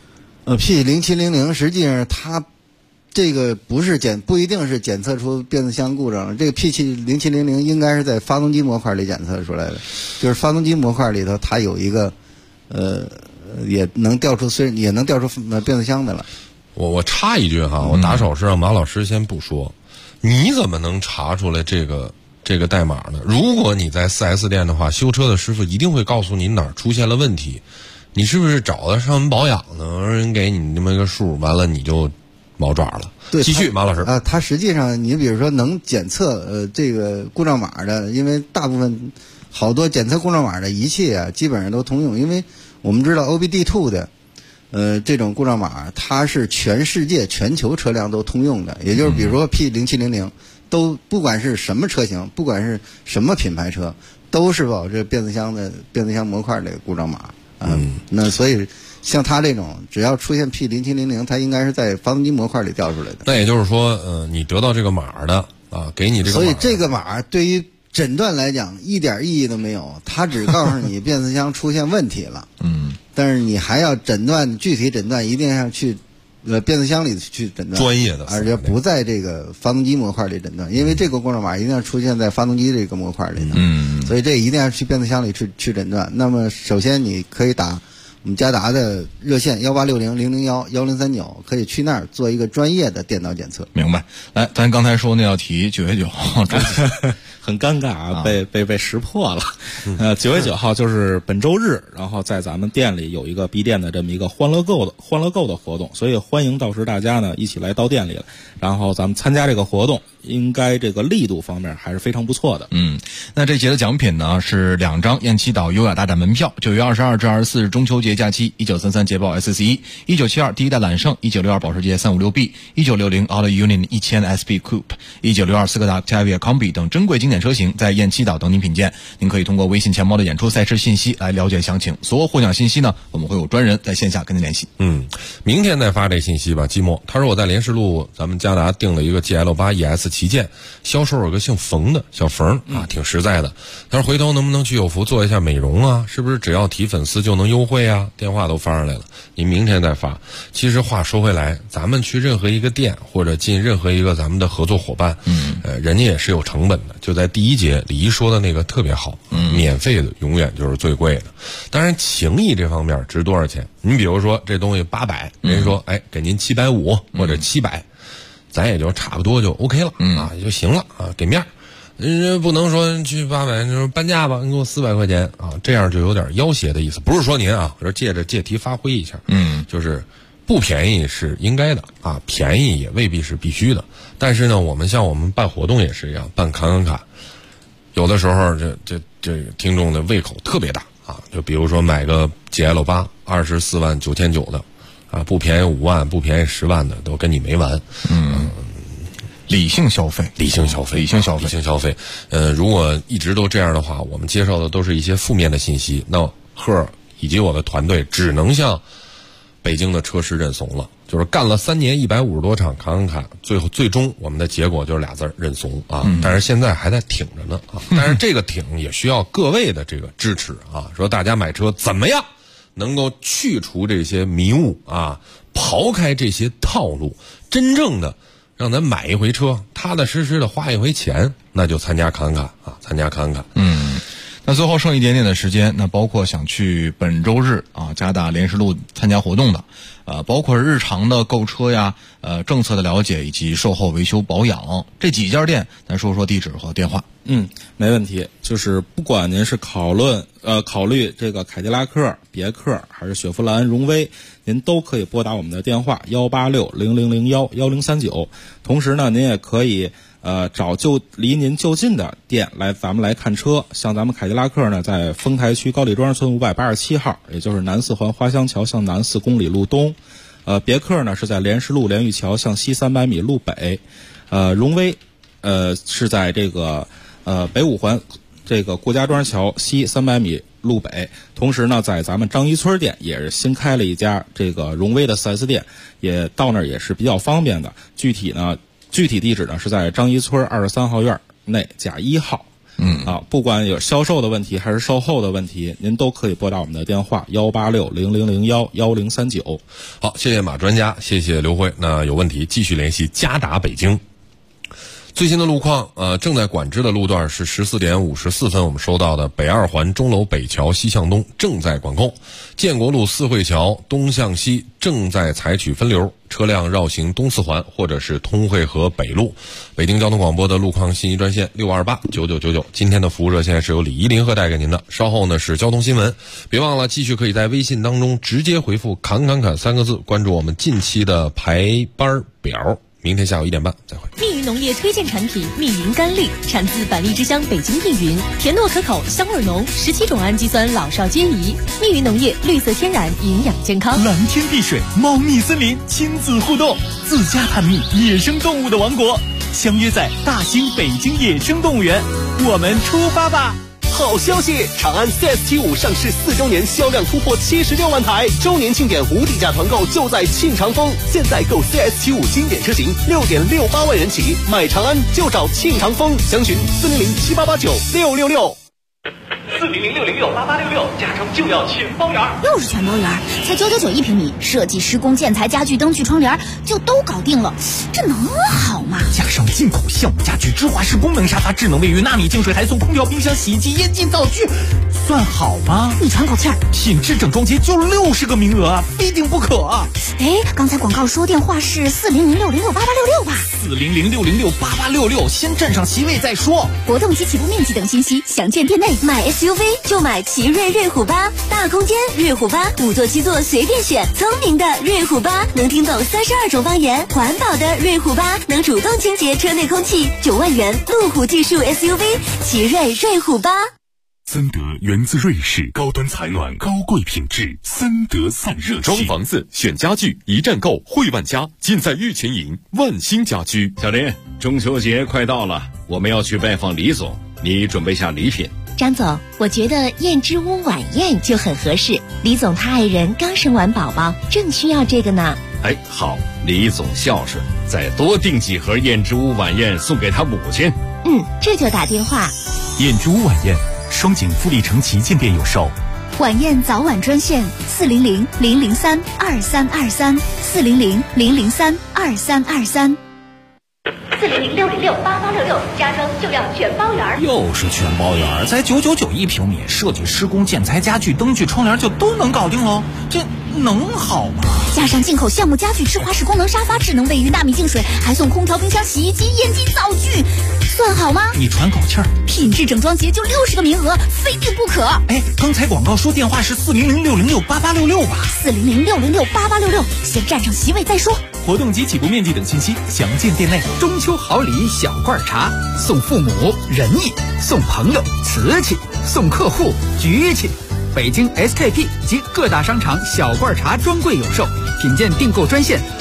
？P0700实际上它这个不一定是检测出变速箱故障，这个 P0700应该是在发动机模块里检测出来的，就是发动机模块里头它有一个也能调出变速箱的了。 我插一句哈，我打手是让马老师先不说，你怎么能查出来这个代码呢？如果你在 4S 店的话，修车的师傅一定会告诉你哪儿出现了问题，你是不是找的上门保养呢？人给你这么一个数，完了你就毛爪了。 对， 继续，马老师它实际上你比如说能检测这个故障码的，因为大部分好多检测故障码的仪器啊，基本上都通用，因为我们知道 OBD2 的这种故障码，它是全世界全球车辆都通用的，也就是比如说 P0700都不管是什么车型，不管是什么品牌车，都是保这变速箱模块的故障码。那所以像它这种，只要出现 P0700，它应该是在发动机模块里调出来的。 那也就是说，你得到这个码的啊，给你这个码， 所以这个码对于诊断来讲一点意义都没有，它只告诉你变速箱出现问题了。但是你还要具体诊断，一定要去变速箱里去诊断， 专业的， 而且不在这个发动机模块里诊断，因为这个故障码一定要出现在发动机这个模块里的。所以这一定要去变速箱里去诊断。那么首先你可以打我们嘉达的热线1860-001-1039，可以去那儿做一个专业的电脑检测。 明白。来，咱刚才说那道题9月9号， 很尴尬啊，被识破了。9月9号就是本周日，然后在咱们店里有一个闭店的这么一个欢乐购的活动，所以欢迎到时大家呢一起来到店里了，然后咱们参加这个活动，应该这个力度方面还是非常不错的。 那这节的奖品呢是2张雁栖岛优雅大展门票，9月22至24日中秋节假期，1933捷豹 S41，1972第一代揽胜，1962保时捷 356B，1960 Auto Union 1000 SP Coupe，1962斯柯达 Octavia Combi 等珍贵经典车型在雁栖岛等您品鉴。您可以通过微信钱猫的演出赛事信息来了解详情，所有获奖信息呢我们会有专人在线下跟您联系。 明天再发这信息吧。季末他说我在莲石路咱们嘉达订了一个 GL8 ES 旗舰，销售有个姓冯的小冯啊，挺实在的。他说回头能不能去有福做一下美容啊？是不是只要提粉丝就能优惠啊？电话都发上来了，您明天再发。其实话说回来，咱们去任何一个店或者进任何一个咱们的合作伙伴，人家也是有成本的。就在第一节李一说的那个特别好，免费的永远就是最贵的。当然情谊这方面值多少钱？你比如说这东西800，人说给您750或者700，咱也就差不多就 OK 了啊，就行了啊，给面儿。不能说去800就是半价吧，你给我400块钱啊，这样就有点要挟的意思。不是说您啊，我说借题发挥一下，就是不便宜是应该的啊，便宜也未必是必须的。但是呢，我们办活动也是一样，办侃卡，有的时候这听众的胃口特别大啊，就比如说买个 GL8 24.999万的啊，不便宜5万，不便宜10万的都跟你没完。 理性消费。 如果一直都这样的话，我们接受的都是一些负面的信息，那贺以及我的团队只能向北京的车市认怂了。就是干了3年150多场侃侃，最终我们的结果就是俩字认怂啊！但是现在还在挺着呢啊！但是这个挺也需要各位的这个支持啊！说大家买车怎么样能够去除这些迷雾啊，刨开这些套路，真正的让咱买一回车，踏踏实实的花一回钱，那就参加侃侃啊，参加侃侃。 那最后剩一点点的时间，那包括想去本周日啊嘉达莲石路参加活动的，包括日常的购车呀，政策的了解以及售后维修保养这几家店，咱说说地址和电话。 没问题。就是不管您是考虑这个凯迪拉克、别克还是雪佛兰、荣威，您都可以拨打我们的电话18600011039。同时呢，您也可以找离您就近的店咱们来看车。像咱们凯迪拉克呢，在丰台区高里庄村587号，也就是南四环花乡桥向南4公里路东。别克呢是在莲石路莲玉桥向西300米路北。荣威是在这个北五环这个顾家庄桥西300米路北。同时呢，在咱们张一村店也是新开了一家这个荣威的 4S 店，也到那儿也是比较方便的。具体地址呢是在张一村23号院内甲1号。不管有销售的问题还是售后的问题，您都可以拨打我们的电话18600011039。 好，谢谢马专家，谢谢刘辉。那有问题继续联系嘉达北京。最新的路况，正在管制的路段是14点54分我们收到的北2环钟楼北桥西向东正在管控，建国路四惠桥东向西正在采取分流，车辆绕行东四环或者是通惠河北路。北京交通广播的路况信息专线62289999，今天的服务热线是由李依林和带给您的。稍后呢是交通新闻，别忘了继续可以在微信当中直接回复侃侃侃3个字，关注我们近期的排班表。明天下午1点半再会。 密云农业推荐产品密云甘栗，产自百利之乡北京密云，甜糯可口，香味浓，17种氨基酸老少皆宜。密云农业绿色天然，营养健康。 蓝天碧水，猫蜜森林，亲子互动，自家探秘野生动物的王国，相约在大兴北京野生动物园，我们出发吧！ 好消息！长安 CS75 上市4周年，销量突破76万台，周年庆典无底价团购就在庆长丰。现在购 CS75 经典车型6.68万元起，买长安就找庆长丰，详询40078896666。 400-606-8866，加成就要全包圆。 又是全包圆，才999一平米，设计、施工、建材、家具、灯具、窗帘就都搞定了，这能好吗？ 加上进口橡木家具、芝华士功能沙发、智能卫浴、纳米净水，还送空调、冰箱、洗衣机、烟机、灶具，算好吗？ 你喘口气儿， 品质整装节就60个名额啊，非订不可啊！ 哎，刚才广告说电话是400-606-8866吧 ？400-606-8866，先占上席位再说。 活动及起步面积等信息详见店内。 买 SUV 就买奇瑞瑞虎8，大空间瑞虎8，5座7座随便选，聪明的瑞虎8能听懂32种方言，环保的瑞虎8能主动清洁车内空气，9万元路虎技术 SUV， 奇瑞瑞虎8。 森德源自瑞士，高端采暖，高贵品质，森德散热器。 装房子选家具，一站购汇万家，尽在玉泉营万兴家居。 小林，中秋节快到了，我们要去拜访李总，你准备下礼品。 张总，我觉得燕之屋晚宴就很合适。李总他爱人刚生完宝宝，正需要这个呢。 哎，好，李总孝顺，再多订几盒燕之屋晚宴送给他母亲。 这就打电话。 燕之屋晚宴，双井富力城旗舰店有售。 晚宴早晚专线400-003-2323 400-003-2323。 400-606-8866，加装就要全包圆。 又是全包圆，才999一平米，设计、施工、建材、家具、灯具、窗帘就都能搞定喽，这能好吗？ 加上进口橡木家具、芝华士功能沙发、智能卫浴、纳米净水，还送空调、冰箱、洗衣机、烟机、灶具，算好吗？ 你喘口气儿， 品质整装节就60个名额，非订不可。 哎，刚才广告说电话是400-606-8866吧 400-606-8866，先占上席位再说。 活动及起步面积等信息详见店内。 中秋好礼小罐茶，送父母仁义，送朋友瓷器，送客户局气。北京 SKP 及各大商场小罐茶专柜有售，品鉴订购专线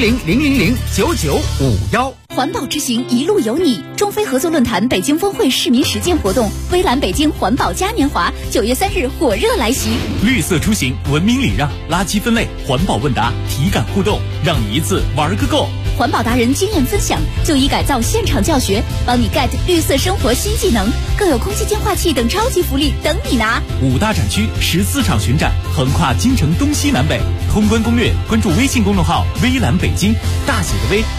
400-000-9951。 环保之行一路有你，中非合作论坛北京峰会市民实践活动，微蓝北京环保嘉年华9月3日火热来袭。 绿色出行，文明礼让，垃圾分类，环保问答，体感互动，让你一次玩个够。 环保达人经验分享，就医改造现场教学，帮你 get 绿色生活新技能，更有空气净化器等超级福利等你拿。 5大展区14场巡展，横跨京城东西南北。通关攻略，关注微信公众号微蓝北京，大写的微。